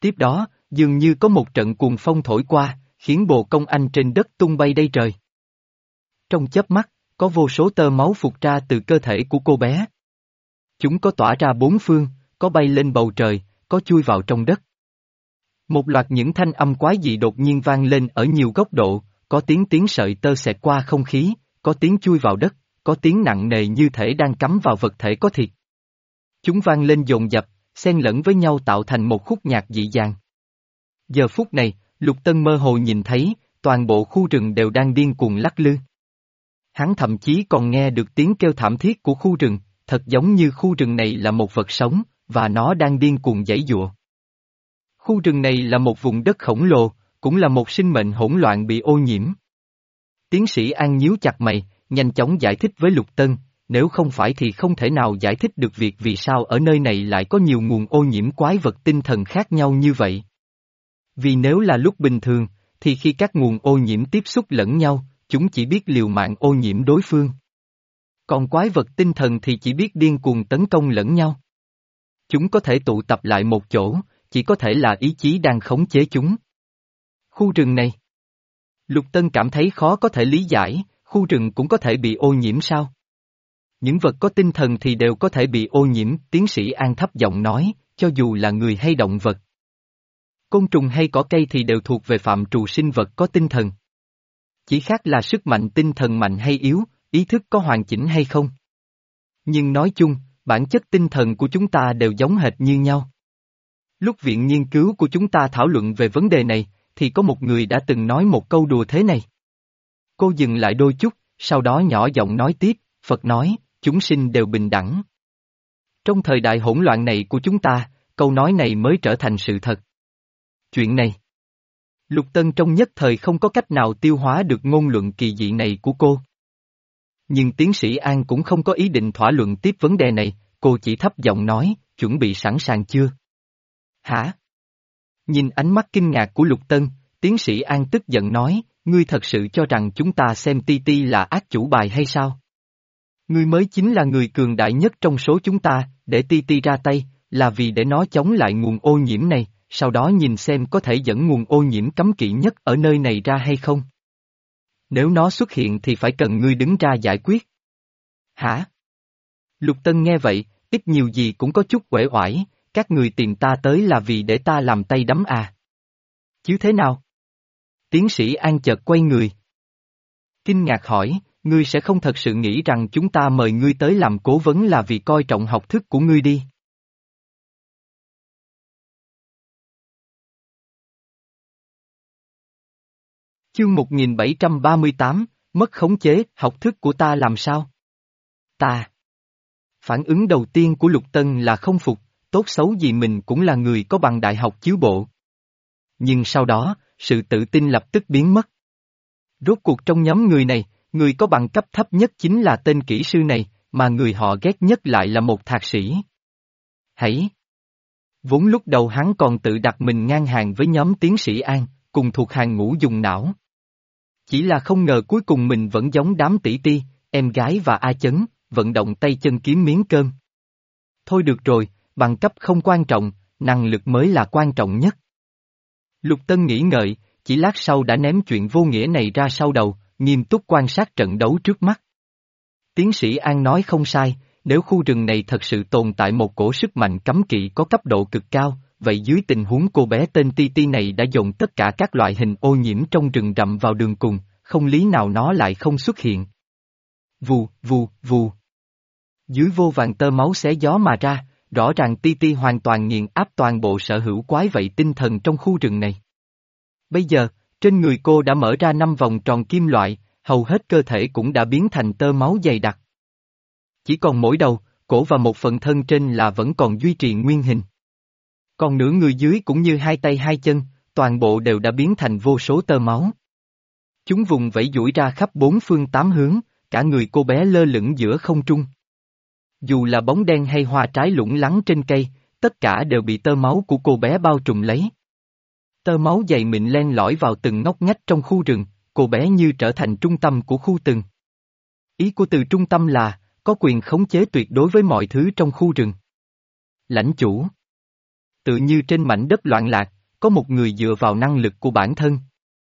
Tiếp đó, dường như có một trận cuồng phong thổi qua, khiến bồ công anh trên đất tung bay đầy trời. Trong chớp mắt, có vô số tơ máu phụt ra từ cơ thể của cô bé. Chúng có tỏa ra bốn phương, có bay lên bầu trời, có chui vào trong đất. Một loạt những thanh âm quái dị đột nhiên vang lên ở nhiều góc độ, có tiếng tiếng sợi tơ xẹt qua không khí, có tiếng chui vào đất, có tiếng nặng nề như thể đang cắm vào vật thể có thịt. Chúng vang lên dồn dập, xen lẫn với nhau tạo thành một khúc nhạc dị dàng. Giờ phút này, Lục Tân mơ hồ nhìn thấy, toàn bộ khu rừng đều đang điên cuồng lắc lư. Hắn thậm chí còn nghe được tiếng kêu thảm thiết của khu rừng, thật giống như khu rừng này là một vật sống, và nó đang điên cuồng giãy giụa. Khu rừng này là một vùng đất khổng lồ, cũng là một sinh mệnh hỗn loạn bị ô nhiễm. Tiến sĩ An nhíu chặt mày, nhanh chóng giải thích với Lục Tân, nếu không phải thì không thể nào giải thích được việc vì sao ở nơi này lại có nhiều nguồn ô nhiễm quái vật tinh thần khác nhau như vậy. Vì nếu là lúc bình thường, thì khi các nguồn ô nhiễm tiếp xúc lẫn nhau, chúng chỉ biết liều mạng ô nhiễm đối phương. Còn quái vật tinh thần thì chỉ biết điên cuồng tấn công lẫn nhau. Chúng có thể tụ tập lại một chỗ, chỉ có thể là ý chí đang khống chế chúng. Khu rừng này. Lục Tân cảm thấy khó có thể lý giải, khu rừng cũng có thể bị ô nhiễm sao? Những vật có tinh thần thì đều có thể bị ô nhiễm, tiến sĩ An thấp giọng nói, cho dù là người hay động vật. Côn trùng hay cỏ cây thì đều thuộc về phạm trù sinh vật có tinh thần. Chỉ khác là sức mạnh tinh thần mạnh hay yếu, ý thức có hoàn chỉnh hay không. Nhưng nói chung, bản chất tinh thần của chúng ta đều giống hệt như nhau. Lúc viện nghiên cứu của chúng ta thảo luận về vấn đề này, thì có một người đã từng nói một câu đùa thế này. Cô dừng lại đôi chút, sau đó nhỏ giọng nói tiếp, Phật nói, chúng sinh đều bình đẳng. Trong thời đại hỗn loạn này của chúng ta, câu nói này mới trở thành sự thật. Chuyện này. Lục Tân trong nhất thời không có cách nào tiêu hóa được ngôn luận kỳ dị này của cô. Nhưng tiến sĩ An cũng không có ý định thỏa luận tiếp vấn đề này, cô chỉ thấp giọng nói, chuẩn bị sẵn sàng chưa? Hả? Nhìn ánh mắt kinh ngạc của Lục Tân, tiến sĩ An tức giận nói, ngươi thật sự cho rằng chúng ta xem Ti Ti là ác chủ bài hay sao? Ngươi mới chính là người cường đại nhất trong số chúng ta, để Ti Ti ra tay, là vì để nó chống lại nguồn ô nhiễm này, sau đó nhìn xem có thể dẫn nguồn ô nhiễm cấm kỵ nhất ở nơi này ra hay không. Nếu nó xuất hiện thì phải cần ngươi đứng ra giải quyết. Hả? Lục Tân nghe vậy, ít nhiều gì cũng có chút uể oải, các người tìm ta tới là vì để ta làm tay đấm à? Chứ thế nào? Tiến sĩ An chợt quay người. Kinh ngạc hỏi, ngươi sẽ không thật sự nghĩ rằng chúng ta mời ngươi tới làm cố vấn là vì coi trọng học thức của ngươi đi. Chương một nghìn bảy trăm ba mươi tám, mất khống chế, học thức của ta làm sao? Ta. Phản ứng đầu tiên của Lục Tân là không phục, tốt xấu gì mình cũng là người có bằng đại học chiếu bộ. Nhưng sau đó, sự tự tin lập tức biến mất. Rốt cuộc trong nhóm người này, người có bằng cấp thấp nhất chính là tên kỹ sư này, mà người họ ghét nhất lại là một thạc sĩ. Hãy! Vốn lúc đầu hắn còn tự đặt mình ngang hàng với nhóm tiến sĩ An, cùng thuộc hàng ngũ dùng não. Chỉ là không ngờ cuối cùng mình vẫn giống đám tỷ ti, em gái và A Chấn, vận động tay chân kiếm miếng cơm. Thôi được rồi, bằng cấp không quan trọng, năng lực mới là quan trọng nhất. Lục Tân nghĩ ngợi, chỉ lát sau đã ném chuyện vô nghĩa này ra sau đầu, nghiêm túc quan sát trận đấu trước mắt. Tiến sĩ An nói không sai, nếu khu rừng này thật sự tồn tại một cổ sức mạnh cấm kỵ có cấp độ cực cao, vậy dưới tình huống cô bé tên Ti Ti này đã dồn tất cả các loại hình ô nhiễm trong rừng rậm vào đường cùng, không lý nào nó lại không xuất hiện. Vù, vù, vù. Dưới vô vàng tơ máu xé gió mà ra, rõ ràng Ti Ti hoàn toàn nghiền áp toàn bộ sở hữu quái vậy tinh thần trong khu rừng này. Bây giờ, trên người cô đã mở ra năm vòng tròn kim loại, hầu hết cơ thể cũng đã biến thành tơ máu dày đặc. Chỉ còn mỗi đầu, cổ và một phần thân trên là vẫn còn duy trì nguyên hình. Còn nửa người dưới cũng như hai tay hai chân, toàn bộ đều đã biến thành vô số tơ máu. Chúng vùng vẫy duỗi ra khắp bốn phương tám hướng, cả người cô bé lơ lửng giữa không trung. Dù là bóng đen hay hoa trái lủng lẳng trên cây, tất cả đều bị tơ máu của cô bé bao trùm lấy. Tơ máu dày mịn len lỏi vào từng ngóc ngách trong khu rừng, cô bé như trở thành trung tâm của khu rừng. Ý của từ trung tâm là, có quyền khống chế tuyệt đối với mọi thứ trong khu rừng. Lãnh chủ. Tự như trên mảnh đất loạn lạc, có một người dựa vào năng lực của bản thân.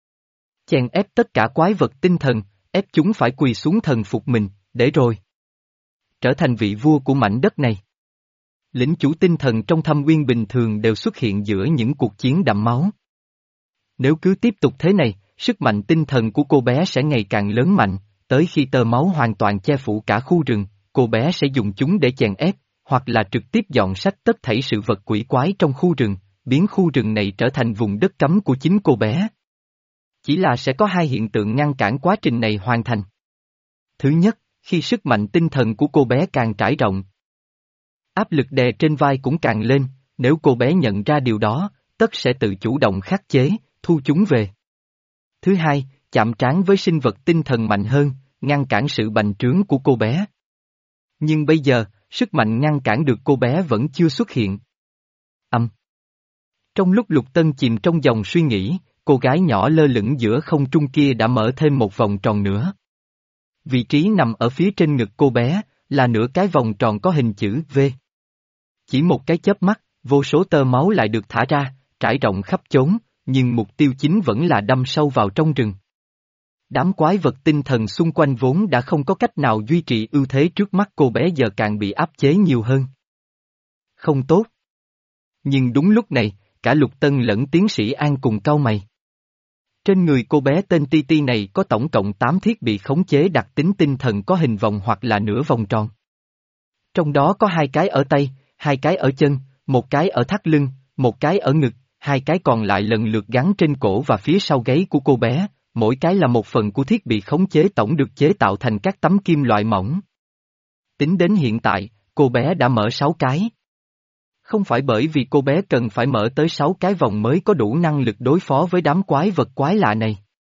Chèn ép tất cả quái vật tinh thần, ép chúng phải quỳ xuống thần phục mình, để rồi trở thành vị vua của mảnh đất này. Lĩnh chủ tinh thần trong thâm uyên bình thường đều xuất hiện giữa những cuộc chiến đẫm máu. Nếu cứ tiếp tục thế này, sức mạnh tinh thần của cô bé sẽ ngày càng lớn mạnh, tới khi tơ máu hoàn toàn che phủ cả khu rừng, cô bé sẽ dùng chúng để chèn ép, hoặc là trực tiếp dọn sạch tất thảy sự vật quỷ quái trong khu rừng, biến khu rừng này trở thành vùng đất cấm của chính cô bé. Chỉ là sẽ có hai hiện tượng ngăn cản quá trình này hoàn thành. Thứ nhất, khi sức mạnh tinh thần của cô bé càng trải rộng, áp lực đè trên vai cũng càng lên, nếu cô bé nhận ra điều đó, tất sẽ tự chủ động khắc chế, thu chúng về. Thứ hai, chạm trán với sinh vật tinh thần mạnh hơn, ngăn cản sự bành trướng của cô bé. Nhưng bây giờ, sức mạnh ngăn cản được cô bé vẫn chưa xuất hiện. Âm. Trong lúc Lục Tân chìm trong dòng suy nghĩ, cô gái nhỏ lơ lửng giữa không trung kia đã mở thêm một vòng tròn nữa. Vị trí nằm ở phía trên ngực cô bé, là nửa cái vòng tròn có hình chữ V. Chỉ một cái chớp mắt, vô số tơ máu lại được thả ra, trải rộng khắp chốn, nhưng mục tiêu chính vẫn là đâm sâu vào trong rừng. Đám quái vật tinh thần xung quanh vốn đã không có cách nào duy trì ưu thế trước mắt cô bé giờ càng bị áp chế nhiều hơn. Không tốt. Nhưng đúng lúc này, cả Lục Tân lẫn tiến sĩ An cùng cau mày. Trên người cô bé tên Ti Ti này có tổng cộng tám thiết bị khống chế đặc tính tinh thần có hình vòng hoặc là nửa vòng tròn. Trong đó có hai cái ở tay, hai cái ở chân, một cái ở thắt lưng, một cái ở ngực, hai cái còn lại lần lượt gắn trên cổ và phía sau gáy của cô bé, mỗi cái là một phần của thiết bị khống chế tổng được chế tạo thành các tấm kim loại mỏng. Tính đến hiện tại, cô bé đã mở sáu cái. Không phải bởi vì cô bé cần phải mở tới sáu cái vòng mới có đủ năng lực đối phó với đám quái vật quái lạ này.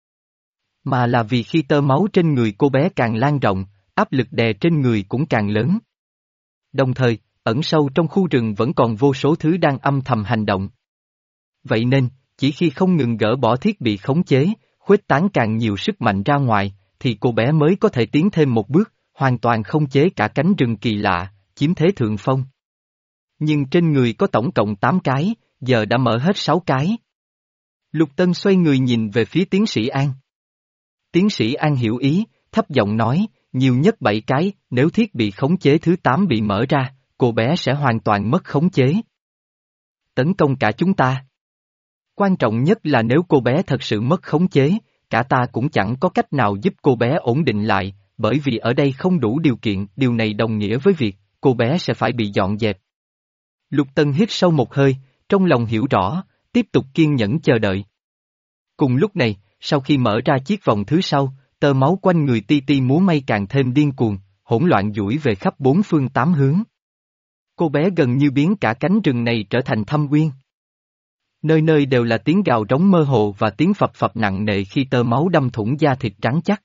Mà là vì khi tơ máu trên người cô bé càng lan rộng, áp lực đè trên người cũng càng lớn. Đồng thời, ẩn sâu trong khu rừng vẫn còn vô số thứ đang âm thầm hành động. Vậy nên, chỉ khi không ngừng gỡ bỏ thiết bị khống chế, khuếch tán càng nhiều sức mạnh ra ngoài, thì cô bé mới có thể tiến thêm một bước, hoàn toàn khống chế cả cánh rừng kỳ lạ, chiếm thế thượng phong. Nhưng trên người có tổng cộng tám cái, giờ đã mở hết sáu cái. Lục Tân xoay người nhìn về phía tiến sĩ An. Tiến sĩ An hiểu ý, thấp giọng nói, nhiều nhất bảy cái, nếu thiết bị khống chế thứ tám bị mở ra, cô bé sẽ hoàn toàn mất khống chế. Tấn công cả chúng ta. Quan trọng nhất là nếu cô bé thật sự mất khống chế, cả ta cũng chẳng có cách nào giúp cô bé ổn định lại, bởi vì ở đây không đủ điều kiện, điều này đồng nghĩa với việc, cô bé sẽ phải bị dọn dẹp. Lục Tân hít sâu một hơi, trong lòng hiểu rõ, tiếp tục kiên nhẫn chờ đợi. Cùng lúc này, sau khi mở ra chiếc vòng thứ sau, tơ máu quanh người Ti Ti múa may càng thêm điên cuồng, hỗn loạn duỗi về khắp bốn phương tám hướng. Cô bé gần như biến cả cánh rừng này trở thành thâm uyên. Nơi nơi đều là tiếng gào rống mơ hồ và tiếng phập phập nặng nề khi tơ máu đâm thủng da thịt trắng chắc.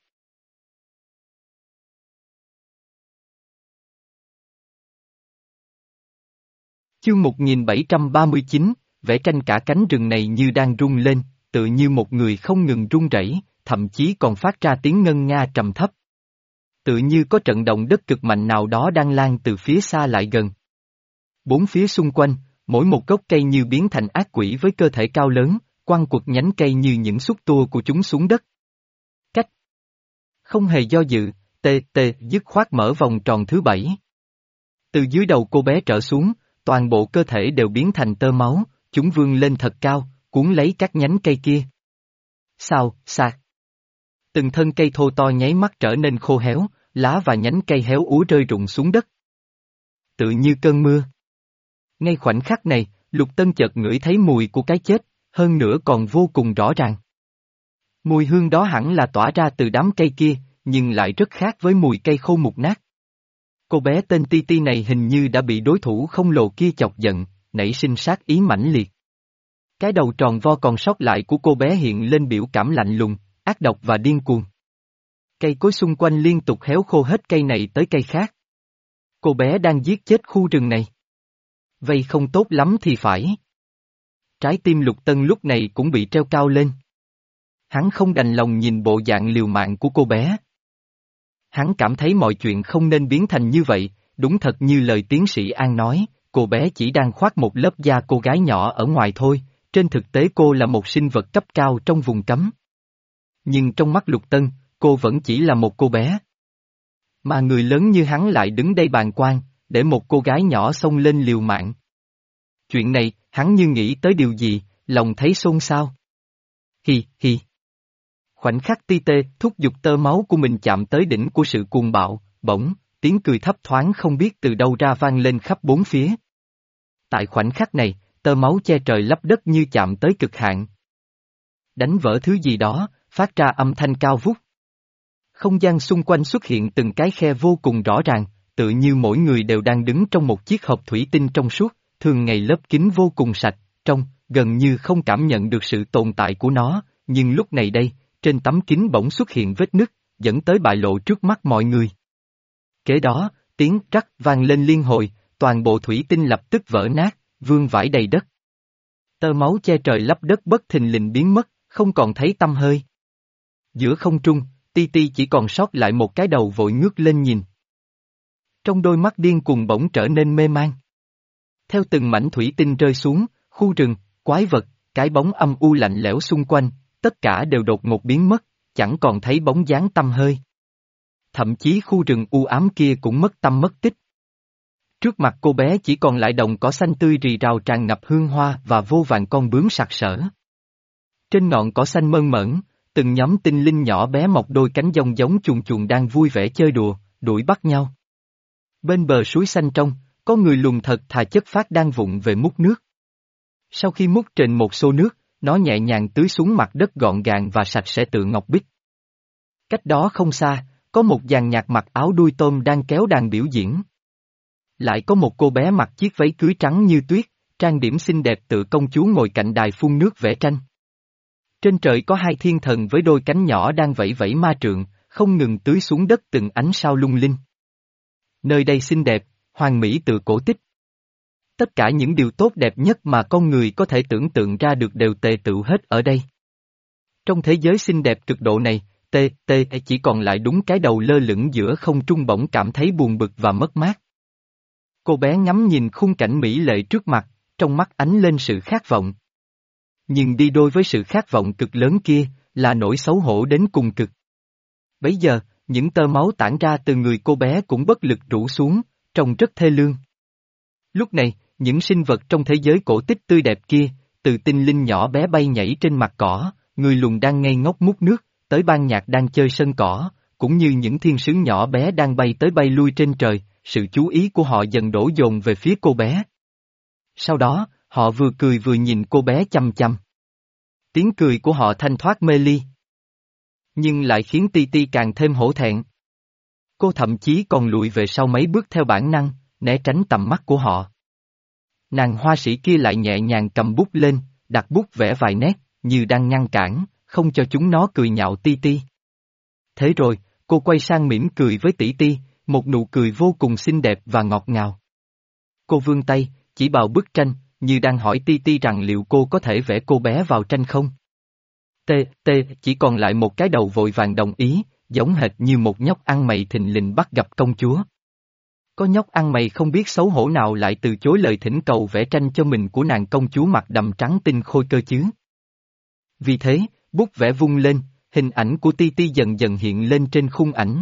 Chương một nghìn bảy trăm ba mươi chín, vẽ tranh cả cánh rừng này như đang rung lên, tự như một người không ngừng run rẩy, thậm chí còn phát ra tiếng ngân nga trầm thấp. Tự như có trận động đất cực mạnh nào đó đang lan từ phía xa lại gần. Bốn phía xung quanh, mỗi một gốc cây như biến thành ác quỷ với cơ thể cao lớn, quăng quật nhánh cây như những xúc tua của chúng xuống đất. Cách. Không hề do dự, tê tê dứt khoát mở vòng tròn thứ bảy. Từ dưới đầu cô bé trở xuống, toàn bộ cơ thể đều biến thành tơ máu, chúng vươn lên thật cao, cuốn lấy các nhánh cây kia. Sao, sạc. Từng thân cây thô to nháy mắt trở nên khô héo, lá và nhánh cây héo úa rơi rụng xuống đất. Tự như cơn mưa. Ngay khoảnh khắc này, Lục Tân chợt ngửi thấy mùi của cái chết, hơn nữa còn vô cùng rõ ràng. Mùi hương đó hẳn là tỏa ra từ đám cây kia, nhưng lại rất khác với mùi cây khô mục nát. Cô bé tên Ti Ti này hình như đã bị đối thủ không lồ kia chọc giận, nảy sinh sát ý mãnh liệt. Cái đầu tròn vo còn sót lại của cô bé hiện lên biểu cảm lạnh lùng, ác độc và điên cuồng. Cây cối xung quanh liên tục héo khô hết cây này tới cây khác. Cô bé đang giết chết khu rừng này. Vậy không tốt lắm thì phải. Trái tim Lục Tân lúc này cũng bị treo cao lên. Hắn không đành lòng nhìn bộ dạng liều mạng của cô bé. Hắn cảm thấy mọi chuyện không nên biến thành như vậy, đúng thật như lời tiến sĩ An nói, cô bé chỉ đang khoác một lớp da cô gái nhỏ ở ngoài thôi, trên thực tế cô là một sinh vật cấp cao trong vùng cấm. Nhưng trong mắt Lục Tân, cô vẫn chỉ là một cô bé. Mà người lớn như hắn lại đứng đây bàng quan, để một cô gái nhỏ xông lên liều mạng. Chuyện này, hắn như nghĩ tới điều gì, lòng thấy xôn xao. Hi, hi. Khoảnh khắc ti tê thúc giục tơ máu của mình chạm tới đỉnh của sự cuồng bạo, bỗng, tiếng cười thấp thoáng không biết từ đâu ra vang lên khắp bốn phía. Tại khoảnh khắc này, tơ máu che trời lấp đất như chạm tới cực hạn. Đánh vỡ thứ gì đó, phát ra âm thanh cao vút. Không gian xung quanh xuất hiện từng cái khe vô cùng rõ ràng, tự như mỗi người đều đang đứng trong một chiếc hộp thủy tinh trong suốt, thường ngày lớp kính vô cùng sạch, trong, gần như không cảm nhận được sự tồn tại của nó, nhưng lúc này đây, trên tấm kính bỗng xuất hiện vết nứt, dẫn tới bại lộ trước mắt mọi người. Kế đó, tiếng rắc vang lên liên hồi, toàn bộ thủy tinh lập tức vỡ nát, vương vãi đầy đất. Tơ máu che trời lấp đất bất thình lình biến mất, không còn thấy tăm hơi. Giữa không trung, Ti Ti chỉ còn sót lại một cái đầu vội ngước lên nhìn. Trong đôi mắt điên cuồng bỗng trở nên mê man. Theo từng mảnh thủy tinh rơi xuống, khu rừng, quái vật, cái bóng âm u lạnh lẽo xung quanh, tất cả đều đột ngột biến mất, chẳng còn thấy bóng dáng tăm hơi. Thậm chí khu rừng u ám kia cũng mất tăm mất tích. Trước mặt cô bé chỉ còn lại đồng cỏ xanh tươi rì rào tràn ngập hương hoa và vô vàn con bướm sặc sỡ. Trên ngọn cỏ xanh mơn mởn, từng nhóm tinh linh nhỏ bé mọc đôi cánh dông giống chuồn chuồn đang vui vẻ chơi đùa, đuổi bắt nhau. Bên bờ suối xanh trong, có người lùn thật thà chất phát đang vụng về múc nước. Sau khi múc trên một xô nước, nó nhẹ nhàng tưới xuống mặt đất gọn gàng và sạch sẽ tựa ngọc bích. Cách đó không xa, có một dàn nhạc mặc áo đuôi tôm đang kéo đàn biểu diễn. Lại có một cô bé mặc chiếc váy cưới trắng như tuyết, trang điểm xinh đẹp tựa công chúa ngồi cạnh đài phun nước vẽ tranh. Trên trời có hai thiên thần với đôi cánh nhỏ đang vẫy vẫy ma trượng, không ngừng tưới xuống đất từng ánh sao lung linh. Nơi đây xinh đẹp, hoàn mỹ tựa cổ tích. Tất cả những điều tốt đẹp nhất mà con người có thể tưởng tượng ra được đều tề tựu hết ở đây. Trong thế giới xinh đẹp cực độ này, tê, tê chỉ còn lại đúng cái đầu lơ lửng giữa không trung bỗng cảm thấy buồn bực và mất mát. Cô bé ngắm nhìn khung cảnh mỹ lệ trước mặt, trong mắt ánh lên sự khát vọng. Nhưng đi đôi với sự khát vọng cực lớn kia, là nỗi xấu hổ đến cùng cực. Bấy giờ, những tơ máu tản ra từ người cô bé cũng bất lực rủ xuống, trông rất thê lương. Lúc này, những sinh vật trong thế giới cổ tích tươi đẹp kia, từ tinh linh nhỏ bé bay nhảy trên mặt cỏ, người lùn đang ngây ngốc múc nước, tới ban nhạc đang chơi sân cỏ, cũng như những thiên sứ nhỏ bé đang bay tới bay lui trên trời, sự chú ý của họ dần đổ dồn về phía cô bé. Sau đó, họ vừa cười vừa nhìn cô bé chăm chăm. Tiếng cười của họ thanh thoát mê ly. Nhưng lại khiến Ti Ti càng thêm hổ thẹn. Cô thậm chí còn lùi về sau mấy bước theo bản năng, né tránh tầm mắt của họ. Nàng hoa sĩ kia lại nhẹ nhàng cầm bút lên, đặt bút vẽ vài nét, như đang ngăn cản, không cho chúng nó cười nhạo Ti Ti. Thế rồi, cô quay sang mỉm cười với tỷ Ti, một nụ cười vô cùng xinh đẹp và ngọt ngào. Cô vươn tay, chỉ vào bức tranh, như đang hỏi Ti Ti rằng liệu cô có thể vẽ cô bé vào tranh không? Tê, tê, chỉ còn lại một cái đầu vội vàng đồng ý, giống hệt như một nhóc ăn mày thình lình bắt gặp công chúa. Có nhóc ăn mày không biết xấu hổ nào lại từ chối lời thỉnh cầu vẽ tranh cho mình của nàng công chúa mặt đầm trắng tinh khôi cơ chứ. Vì thế, bút vẽ vung lên, hình ảnh của Ti Ti dần dần hiện lên trên khung ảnh.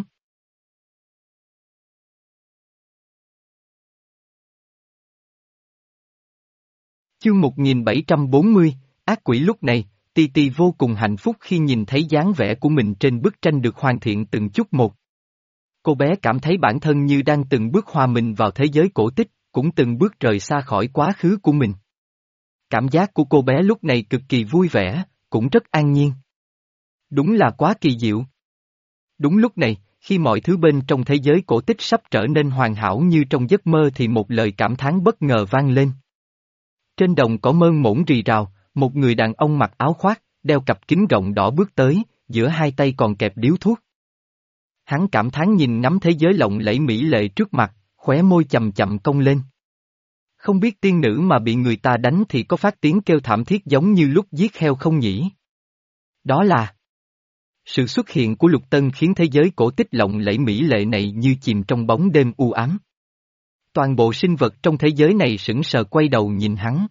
Chương một nghìn bảy trăm bốn mươi, ác quỷ. Lúc này, Ti Ti vô cùng hạnh phúc khi nhìn thấy dáng vẽ của mình trên bức tranh được hoàn thiện từng chút một. Cô bé cảm thấy bản thân như đang từng bước hòa mình vào thế giới cổ tích, cũng từng bước rời xa khỏi quá khứ của mình. Cảm giác của cô bé lúc này cực kỳ vui vẻ, cũng rất an nhiên. Đúng là quá kỳ diệu. Đúng lúc này, khi mọi thứ bên trong thế giới cổ tích sắp trở nên hoàn hảo như trong giấc mơ thì một lời cảm thán bất ngờ vang lên. Trên đồng cỏ mơn mởn rì rào, một người đàn ông mặc áo khoác, đeo cặp kính rộng đỏ bước tới, giữa hai tay còn kẹp điếu thuốc. Hắn cảm thán nhìn ngắm thế giới lộng lẫy mỹ lệ trước mặt, khóe môi chậm chậm cong lên. Không biết tiên nữ mà bị người ta đánh thì có phát tiếng kêu thảm thiết giống như lúc giết heo không nhỉ? Đó là... Sự xuất hiện của Lục Tân khiến thế giới cổ tích lộng lẫy mỹ lệ này như chìm trong bóng đêm u ám. Toàn bộ sinh vật trong thế giới này sững sờ quay đầu nhìn hắn.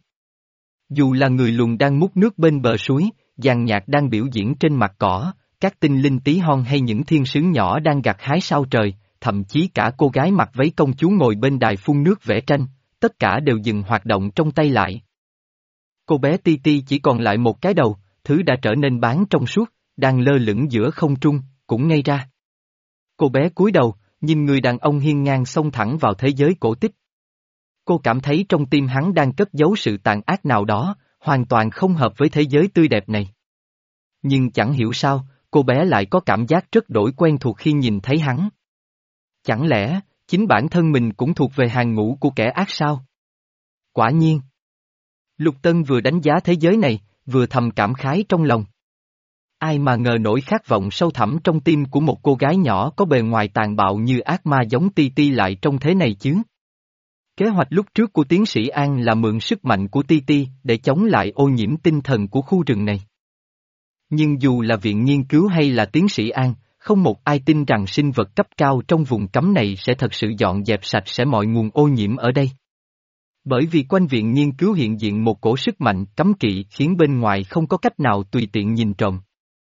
Dù là người lùn đang múc nước bên bờ suối, dàn nhạc đang biểu diễn trên mặt cỏ, các tinh linh tí hon hay những thiên sứ nhỏ đang gặt hái sao trời, thậm chí cả cô gái mặc váy công chúa ngồi bên đài phun nước vẽ tranh, tất cả đều dừng hoạt động trong tay lại. Cô bé Ti Ti chỉ còn lại một cái đầu, thứ đã trở nên bán trong suốt, đang lơ lửng giữa không trung, cũng ngây ra. Cô bé cúi đầu, nhìn người đàn ông hiên ngang xông thẳng vào thế giới cổ tích. Cô cảm thấy trong tim hắn đang cất giấu sự tàn ác nào đó, hoàn toàn không hợp với thế giới tươi đẹp này. Nhưng chẳng hiểu sao, cô bé lại có cảm giác rất đổi quen thuộc khi nhìn thấy hắn. Chẳng lẽ, chính bản thân mình cũng thuộc về hàng ngũ của kẻ ác sao? Quả nhiên. Lục Tân vừa đánh giá thế giới này, vừa thầm cảm khái trong lòng. Ai mà ngờ nổi khát vọng sâu thẳm trong tim của một cô gái nhỏ có bề ngoài tàn bạo như ác ma giống Ti Ti lại trong thế này chứ? Kế hoạch lúc trước của tiến sĩ An là mượn sức mạnh của Ti Ti để chống lại ô nhiễm tinh thần của khu rừng này. Nhưng dù là viện nghiên cứu hay là tiến sĩ An, không một ai tin rằng sinh vật cấp cao trong vùng cấm này sẽ thật sự dọn dẹp sạch sẽ mọi nguồn ô nhiễm ở đây. Bởi vì quanh viện nghiên cứu hiện diện một cổ sức mạnh cấm kỵ khiến bên ngoài không có cách nào tùy tiện nhìn trộm.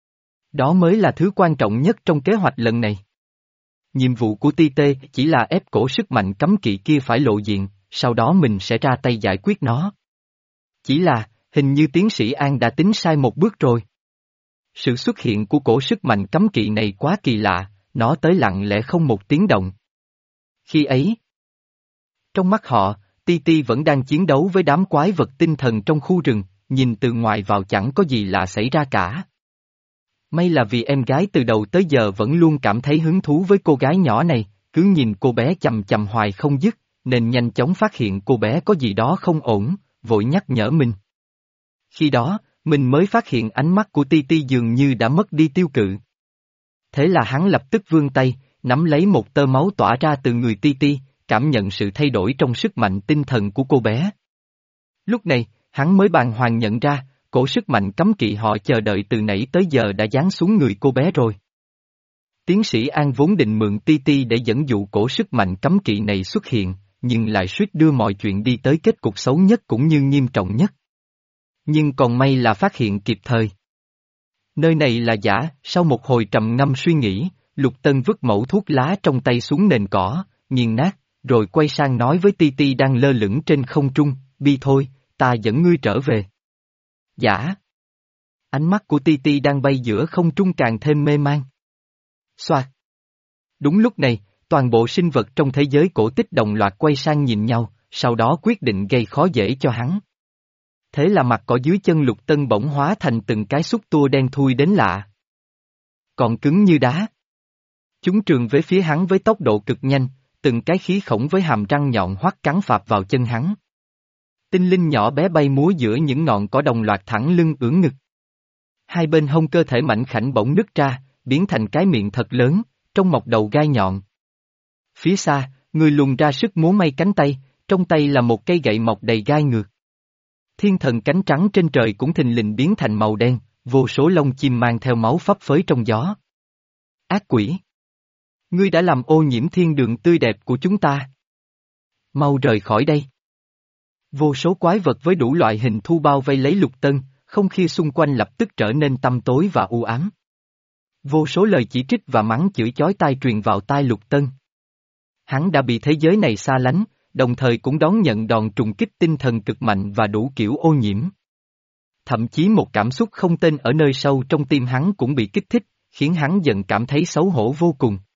Đó mới là thứ quan trọng nhất trong kế hoạch lần này. Nhiệm vụ của Ti Tê chỉ là ép cổ sức mạnh cấm kỵ kia phải lộ diện, sau đó mình sẽ ra tay giải quyết nó. Chỉ là, hình như tiến sĩ An đã tính sai một bước rồi. Sự xuất hiện của cổ sức mạnh cấm kỵ này quá kỳ lạ, nó tới lặng lẽ không một tiếng động. Khi ấy, trong mắt họ, Ti Ti vẫn đang chiến đấu với đám quái vật tinh thần trong khu rừng, nhìn từ ngoài vào chẳng có gì lạ xảy ra cả. May là vì em gái từ đầu tới giờ vẫn luôn cảm thấy hứng thú với cô gái nhỏ này, cứ nhìn cô bé chằm chằm hoài không dứt, nên nhanh chóng phát hiện cô bé có gì đó không ổn, vội nhắc nhở mình. Khi đó, mình mới phát hiện ánh mắt của Ti Ti dường như đã mất đi tiêu cự. Thế là hắn lập tức vươn tay, nắm lấy một tơ máu tỏa ra từ người Ti Ti, cảm nhận sự thay đổi trong sức mạnh tinh thần của cô bé. Lúc này, hắn mới bàng hoàng nhận ra, cổ sức mạnh cấm kỵ họ chờ đợi từ nãy tới giờ đã giáng xuống người cô bé rồi. Tiến sĩ An vốn định mượn Ti Ti để dẫn dụ cổ sức mạnh cấm kỵ này xuất hiện, nhưng lại suýt đưa mọi chuyện đi tới kết cục xấu nhất cũng như nghiêm trọng nhất. Nhưng còn may là phát hiện kịp thời. Nơi này là giả, sau một hồi trầm ngâm suy nghĩ, Lục Tân vứt mẩu thuốc lá trong tay xuống nền cỏ, nghiền nát, rồi quay sang nói với Ti Ti đang lơ lửng trên không trung, đi thôi, ta dẫn ngươi trở về. Giả. Ánh mắt của Ti Ti đang bay giữa không trung càng thêm mê man. Xoạt. Đúng lúc này, toàn bộ sinh vật trong thế giới cổ tích đồng loạt quay sang nhìn nhau, sau đó quyết định gây khó dễ cho hắn. Thế là mặt cỏ dưới chân Lục Tân bỗng hóa thành từng cái xúc tua đen thui đến lạ. Còn cứng như đá. Chúng trường về phía hắn với tốc độ cực nhanh, từng cái khí khổng với hàm răng nhọn hoắt cắn phạp vào chân hắn. Tinh linh nhỏ bé bay múa giữa những ngọn cỏ đồng loạt thẳng lưng ưỡn ngực. Hai bên hông cơ thể mảnh khảnh bỗng nứt ra, biến thành cái miệng thật lớn, trong mọc đầu gai nhọn. Phía xa, người lùn ra sức múa may cánh tay, trong tay là một cây gậy mọc đầy gai ngược. Thiên thần cánh trắng trên trời cũng thình lình biến thành màu đen, vô số lông chim mang theo máu phấp phới trong gió. Ác quỷ! Ngươi đã làm ô nhiễm thiên đường tươi đẹp của chúng ta. Mau rời khỏi đây. Vô số quái vật với đủ loại hình thu bao vây lấy Lục Tân, không khí xung quanh lập tức trở nên tăm tối và u ám. Vô số lời chỉ trích và mắng chửi chói tai truyền vào tai Lục Tân. Hắn đã bị thế giới này xa lánh, đồng thời cũng đón nhận đòn trùng kích tinh thần cực mạnh và đủ kiểu ô nhiễm. Thậm chí một cảm xúc không tên ở nơi sâu trong tim hắn cũng bị kích thích, khiến hắn dần cảm thấy xấu hổ vô cùng.